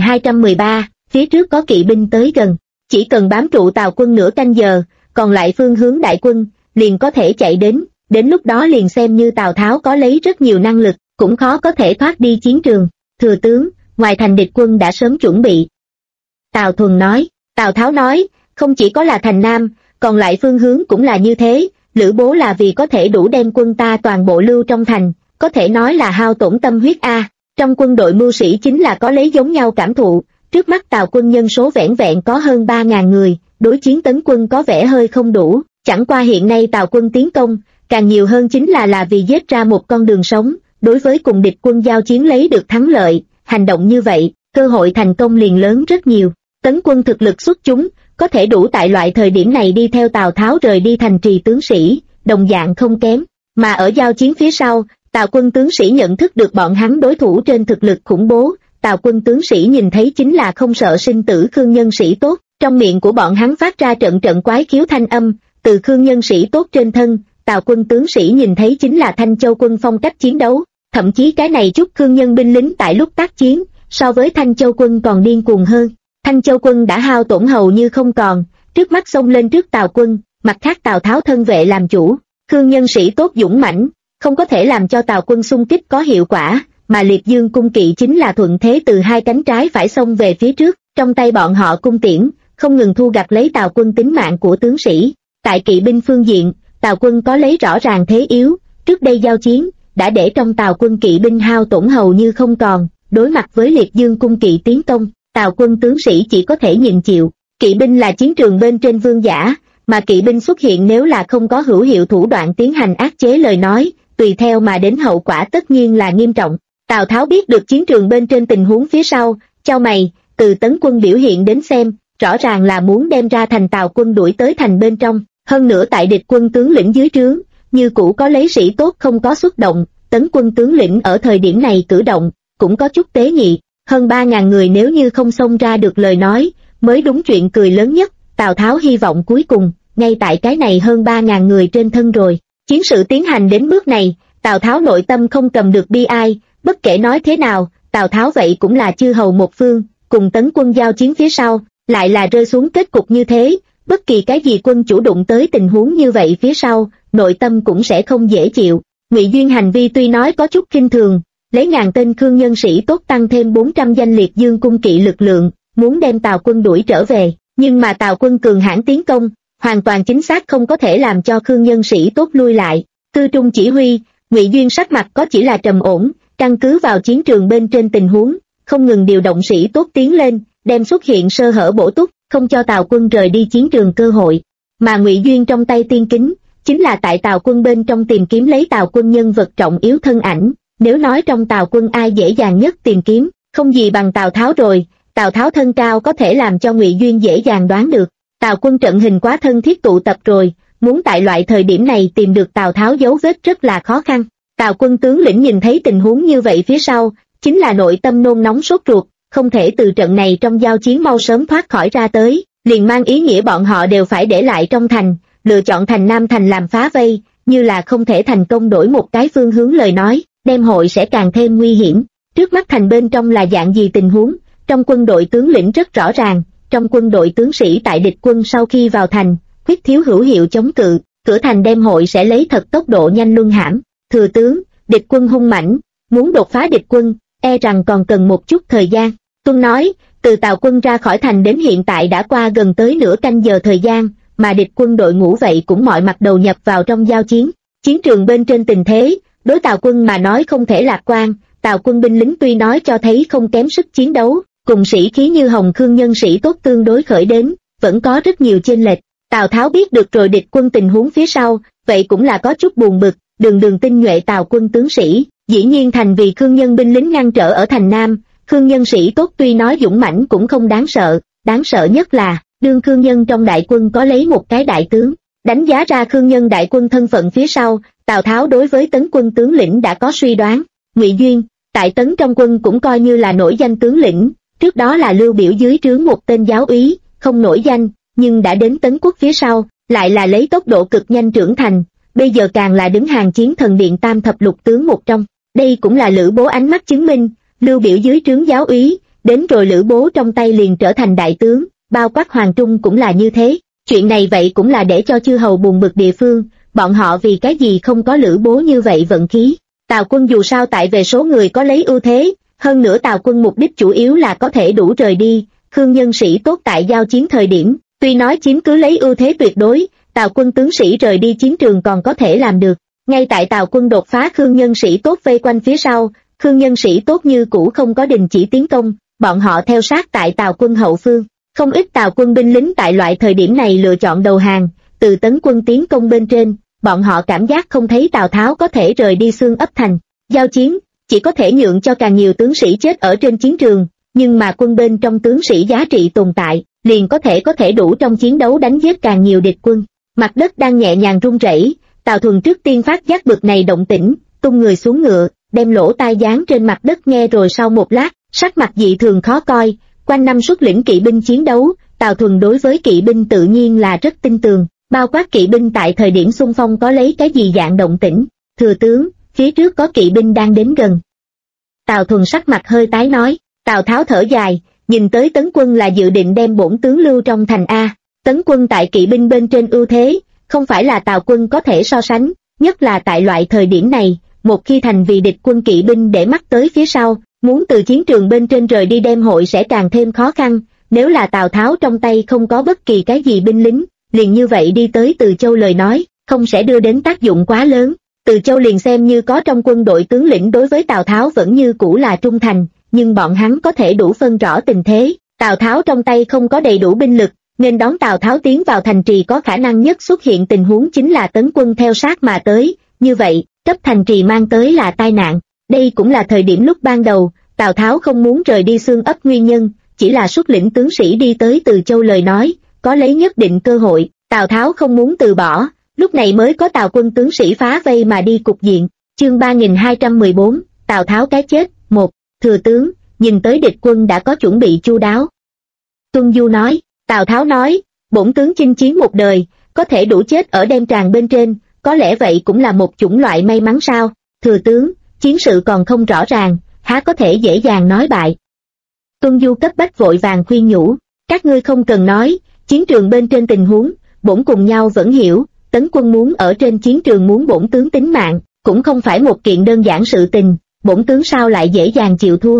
3213, phía trước có kỵ binh tới gần, chỉ cần bám trụ Tào quân nửa canh giờ, còn lại phương hướng đại quân, liền có thể chạy đến lúc đó liền xem như Tào Tháo có lấy rất nhiều năng lực, cũng khó có thể thoát đi chiến trường. Thừa tướng, ngoài thành địch quân đã sớm chuẩn bị. Tào Thuần nói, Tào Tháo nói, không chỉ có là thành Nam, còn lại phương hướng cũng là như thế, Lữ Bố là vì có thể đủ đem quân ta toàn bộ lưu trong thành, có thể nói là hao tổn tâm huyết a. Trong quân đội mưu sĩ chính là có lấy giống nhau cảm thụ, trước mắt Tào quân nhân số vẻn vẹn có hơn 3000 người, đối chiến tấn quân có vẻ hơi không đủ, chẳng qua hiện nay Tào quân tiến công, càng nhiều hơn chính là vì giết ra một con đường sống, đối với cùng địch quân giao chiến lấy được thắng lợi, hành động như vậy, cơ hội thành công liền lớn rất nhiều. Tấn quân thực lực xuất chúng, có thể đủ tại loại thời điểm này đi theo Tào Tháo rời đi thành trì tướng sĩ, đồng dạng không kém, mà ở giao chiến phía sau, Tào quân tướng sĩ nhận thức được bọn hắn đối thủ trên thực lực khủng bố, Tào quân tướng sĩ nhìn thấy chính là không sợ sinh tử khương nhân sĩ tốt, trong miệng của bọn hắn phát ra trận trận quái khiếu thanh âm, từ khương nhân sĩ tốt trên thân, Tào quân tướng sĩ nhìn thấy chính là Thanh Châu quân phong cách chiến đấu, thậm chí cái này chút khương nhân binh lính tại lúc tác chiến, so với Thanh Châu quân còn điên cuồng hơn. Thanh Châu quân đã hao tổn hầu như không còn, trước mắt xông lên trước Tào quân, mặt khác Tào Tháo thân vệ làm chủ, khương nhân sĩ tốt dũng mãnh, không có thể làm cho Tào quân xung kích có hiệu quả, mà liệt dương cung kỵ chính là thuận thế từ hai cánh trái phải xông về phía trước, trong tay bọn họ cung tiễn, không ngừng thu gặt lấy Tào quân tính mạng của tướng sĩ. Tại kỵ binh phương diện, Tào quân có lấy rõ ràng thế yếu, trước đây giao chiến, đã để trong Tào quân kỵ binh hao tổn hầu như không còn, đối mặt với liệt dương cung kỵ tiến công, Tào quân tướng sĩ chỉ có thể nhịn chịu. Kỵ binh là chiến trường bên trên vương giả, mà kỵ binh xuất hiện nếu là không có hữu hiệu thủ đoạn tiến hành áp chế lời nói, tùy theo mà đến hậu quả tất nhiên là nghiêm trọng. Tào Tháo biết được chiến trường bên trên tình huống phía sau, chau mày, từ tấn quân biểu hiện đến xem, rõ ràng là muốn đem ra thành Tào quân đuổi tới thành bên trong, hơn nữa tại địch quân tướng lĩnh dưới trướng, như cũ có lấy sĩ tốt không có xuất động, Tấn quân tướng lĩnh ở thời điểm này cử động, cũng có chút tế nhị, hơn 3.000 người nếu như không xông ra được lời nói, mới đúng chuyện cười lớn nhất. Tào Tháo hy vọng cuối cùng, ngay tại cái này hơn 3.000 người trên thân rồi. Chiến sự tiến hành đến bước này, Tào Tháo nội tâm không cầm được bi ai, bất kể nói thế nào, Tào Tháo vậy cũng là chư hầu một phương, cùng tấn quân giao chiến phía sau, lại là rơi xuống kết cục như thế, bất kỳ cái gì quân chủ đụng tới tình huống như vậy phía sau, nội tâm cũng sẽ không dễ chịu. Ngụy Duyên hành vi tuy nói có chút kinh thường, lấy 1000 tên Khương nhân sĩ tốt tăng thêm 400 danh liệt dương cung kỵ lực lượng, muốn đem Tào quân đuổi trở về, nhưng mà Tào quân cường hãn tiến công, hoàn toàn chính xác không có thể làm cho Khương nhân sĩ tốt lui lại. Tư trung chỉ huy, Ngụy Duyên sắc mặt có chỉ là trầm ổn, căn cứ vào chiến trường bên trên tình huống, không ngừng điều động sĩ tốt tiến lên, đem xuất hiện sơ hở bổ túc, không cho Tào quân rời đi chiến trường cơ hội. Mà Ngụy Duyên trong tay tiên kính, chính là tại Tào quân bên trong tìm kiếm lấy Tào quân nhân vật trọng yếu thân ảnh. Nếu nói trong Tào quân ai dễ dàng nhất tìm kiếm, không gì bằng Tào Tháo rồi. Tào Tháo thân cao có thể làm cho Ngụy Duyên dễ dàng đoán được. Tào quân trận hình quá thân thiết tụ tập rồi, muốn tại loại thời điểm này tìm được Tào Tháo dấu vết rất là khó khăn. Tào quân tướng lĩnh nhìn thấy tình huống như vậy phía sau, chính là nội tâm nôn nóng sốt ruột, không thể từ trận này trong giao chiến mau sớm thoát khỏi ra tới, liền mang ý nghĩa bọn họ đều phải để lại trong thành, lựa chọn thành Nam thành làm phá vây, như là không thể thành công đổi một cái phương hướng lời nói, đem hội sẽ càng thêm nguy hiểm. Trước mắt thành bên trong là dạng gì tình huống, trong quân đội tướng lĩnh rất rõ ràng, trong quân đội tướng sĩ tại địch quân sau khi vào thành, quyết thiếu hữu hiệu chống cự, cửa thành đem hội sẽ lấy thật tốc độ nhanh luân hãm. Thừa tướng, địch quân hung mãnh, muốn đột phá địch quân, e rằng còn cần một chút thời gian. Tuân nói, từ Tào quân ra khỏi thành đến hiện tại đã qua gần tới nửa canh giờ thời gian, mà địch quân đội ngũ vậy cũng mọi mặt đầu nhập vào trong giao chiến. Chiến trường bên trên tình thế, đối Tào quân mà nói không thể lạc quan, Tào quân binh lính tuy nói cho thấy không kém sức chiến đấu, cùng sĩ khí như Hồng Khương nhân sĩ tốt tương đối khởi đến, vẫn có rất nhiều chênh lệch. Tào Tháo biết được rồi địch quân tình huống phía sau, vậy cũng là có chút buồn bực, đường tinh nhuệ Tào quân tướng sĩ, dĩ nhiên thành vì Khương nhân binh lính ngăn trở ở thành Nam. Khương nhân sĩ tốt tuy nói dũng mãnh cũng không đáng sợ nhất là, đương Khương nhân trong đại quân có lấy một cái đại tướng. Đánh giá ra Khương nhân đại quân thân phận phía sau, Tào Tháo đối với tấn quân tướng lĩnh đã có suy đoán. Ngụy Duyên, tại tấn trong quân cũng coi như là nổi danh tướng lĩnh, trước đó là Lưu Biểu dưới trướng một tên giáo úy, không nổi danh, nhưng đã đến tấn quốc phía sau, lại là lấy tốc độ cực nhanh trưởng thành, bây giờ càng là đứng hàng chiến thần điện tam thập lục tướng một trong. Đây cũng là Lữ Bố ánh mắt chứng minh, Lưu Biểu dưới trướng giáo úy, đến rồi Lữ Bố trong tay liền trở thành đại tướng, bao quát Hoàng Trung cũng là như thế. Chuyện này vậy cũng là để cho chư hầu buồn bực địa phương, bọn họ vì cái gì không có Lữ Bố như vậy vận khí. Tào quân dù sao tại về số người có lấy ưu thế, hơn nữa Tào quân mục đích chủ yếu là có thể đủ rời đi, Khương nhân sĩ tốt tại giao chiến thời điểm, tuy nói chiếm cứ lấy ưu thế tuyệt đối, Tào quân tướng sĩ rời đi chiến trường còn có thể làm được. Ngay tại Tào quân đột phá Khương nhân sĩ tốt vây quanh phía sau, Khương nhân sĩ tốt như cũ không có đình chỉ tiến công, bọn họ theo sát tại Tào quân hậu phương. Không ít Tào quân binh lính tại loại thời điểm này lựa chọn đầu hàng, từ tấn quân tiến công bên trên, bọn họ cảm giác không thấy Tào Tháo có thể rời đi xương ấp thành. Giao chiến, chỉ có thể nhượng cho càng nhiều tướng sĩ chết ở trên chiến trường, nhưng mà quân bên trong tướng sĩ giá trị tồn tại, liền có thể đủ trong chiến đấu đánh giết càng nhiều địch quân. Mặt đất đang nhẹ nhàng rung rẩy, Tào Thuần trước tiên phát giác bực này động tĩnh, tung người xuống ngựa, đem lỗ tai dán trên mặt đất nghe rồi sau một lát, sắc mặt dị thường khó coi. Quanh năm xuất lĩnh kỵ binh chiến đấu, Tào Thuần đối với kỵ binh tự nhiên là rất tin tưởng, bao quát kỵ binh tại thời điểm xung phong có lấy cái gì dạng động tĩnh. Thừa tướng, phía trước có kỵ binh đang đến gần. Tào Thuần sắc mặt hơi tái nói. Tào Tháo thở dài, nhìn tới tấn quân là dự định đem bổn tướng lưu trong thành A. Tấn quân tại kỵ binh bên trên ưu thế, không phải là Tào quân có thể so sánh, nhất là tại loại thời điểm này, một khi thành vì địch quân kỵ binh để mắt tới phía sau, muốn từ chiến trường bên trên rời đi đem hội sẽ càng thêm khó khăn. Nếu là Tào Tháo trong tay không có bất kỳ cái gì binh lính, liền như vậy đi tới Từ Châu lời nói, không sẽ đưa đến tác dụng quá lớn. Từ Châu liền xem như có trong quân đội tướng lĩnh đối với Tào Tháo vẫn như cũ là trung thành, nhưng bọn hắn có thể đủ phân rõ tình thế. Tào Tháo trong tay không có đầy đủ binh lực, nên đón Tào Tháo tiến vào thành trì có khả năng nhất xuất hiện tình huống chính là tấn quân theo sát mà tới, như vậy, cấp thành trì mang tới là tai nạn. Đây cũng là thời điểm lúc ban đầu, Tào Tháo không muốn rời đi xương ấp nguyên nhân, chỉ là xuất lĩnh tướng sĩ đi tới Từ Châu lời nói, có lấy nhất định cơ hội, Tào Tháo không muốn từ bỏ, lúc này mới có Tào quân tướng sĩ phá vây mà đi cục diện. Chương 3214, Tào Tháo cái chết. 1. Thừa tướng, nhìn tới địch quân đã có chuẩn bị chu đáo. Tuân Du nói. Tào Tháo nói, bổn tướng chinh chiến một đời, có thể đủ chết ở đêm tràng bên trên, có lẽ vậy cũng là một chủng loại may mắn sao? Thừa tướng, chiến sự còn không rõ ràng, há có thể dễ dàng nói bại. Tuân Du cấp bách vội vàng khuyên nhủ, các ngươi không cần nói, chiến trường bên trên tình huống, bổn cùng nhau vẫn hiểu, tấn quân muốn ở trên chiến trường muốn bổn tướng tính mạng, cũng không phải một kiện đơn giản sự tình, bổn tướng sao lại dễ dàng chịu thua.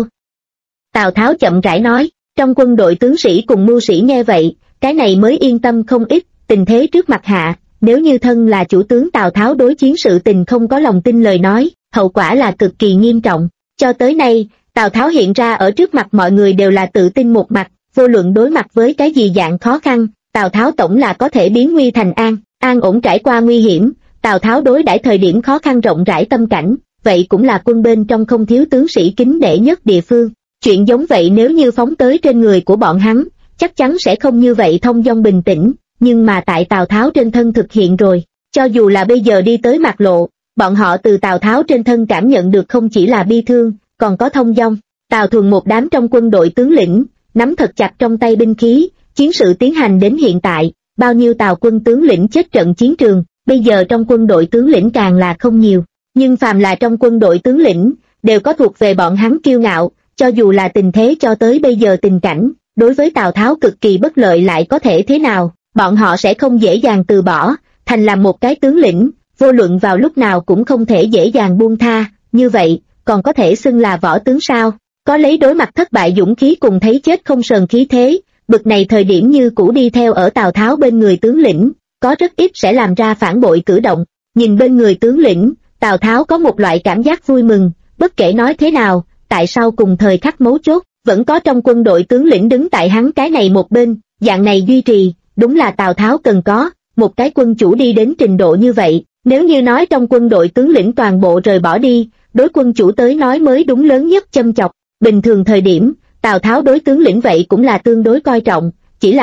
Tào Tháo chậm rãi nói, trong quân đội tướng sĩ cùng mưu sĩ nghe vậy, cái này mới yên tâm không ít, tình thế trước mặt hạ, nếu như thân là chủ tướng Tào Tháo đối chiến sự tình không có lòng tin lời nói, hậu quả là cực kỳ nghiêm trọng. Cho tới nay, Tào Tháo hiện ra ở trước mặt mọi người đều là tự tin một mặt, vô luận đối mặt với cái gì dạng khó khăn, Tào Tháo tổng là có thể biến nguy thành an, an ổn trải qua nguy hiểm. Tào Tháo đối đãi thời điểm khó khăn rộng rãi tâm cảnh, vậy cũng là quân bên trong không thiếu tướng sĩ kính nể nhất địa phương. Chuyện giống vậy nếu như phóng tới trên người của bọn hắn, chắc chắn sẽ không như vậy thông dong bình tĩnh, nhưng mà tại Tào Tháo trên thân thực hiện rồi, cho dù là bây giờ đi tới mặt lộ, bọn họ từ Tào Tháo trên thân cảm nhận được không chỉ là bi thương, còn có thông dong. Tào Thuần một đám trong quân đội tướng lĩnh, nắm thật chặt trong tay binh khí, chiến sự tiến hành đến hiện tại, bao nhiêu Tào quân tướng lĩnh chết trận chiến trường, bây giờ trong quân đội tướng lĩnh càng là không nhiều, nhưng phàm là trong quân đội tướng lĩnh, đều có thuộc về bọn hắn kiêu ngạo, cho dù là tình thế cho tới bây giờ tình cảnh, đối với Tào Tháo cực kỳ bất lợi lại có thể thế nào, bọn họ sẽ không dễ dàng từ bỏ, thành làm một cái tướng lĩnh, vô luận vào lúc nào cũng không thể dễ dàng buông tha, như vậy, còn có thể xưng là võ tướng sao, có lấy đối mặt thất bại dũng khí cùng thấy chết không sờn khí thế, bực này thời điểm như cũ đi theo ở Tào Tháo bên người tướng lĩnh, có rất ít sẽ làm ra phản bội cử động, nhìn bên người tướng lĩnh, Tào Tháo có một loại cảm giác vui mừng, bất kể nói thế nào, tại sao cùng thời khắc mấu chốt, vẫn có trong quân đội tướng lĩnh đứng tại hắn cái này một bên, dạng này duy trì, đúng là Tào Tháo cần có, một cái quân chủ đi đến trình độ như vậy, nếu như nói trong quân đội tướng lĩnh toàn bộ rời bỏ đi, đối quân chủ tới nói mới đúng lớn nhất châm chọc, bình thường thời điểm, Tào Tháo đối tướng lĩnh vậy cũng là tương đối coi trọng,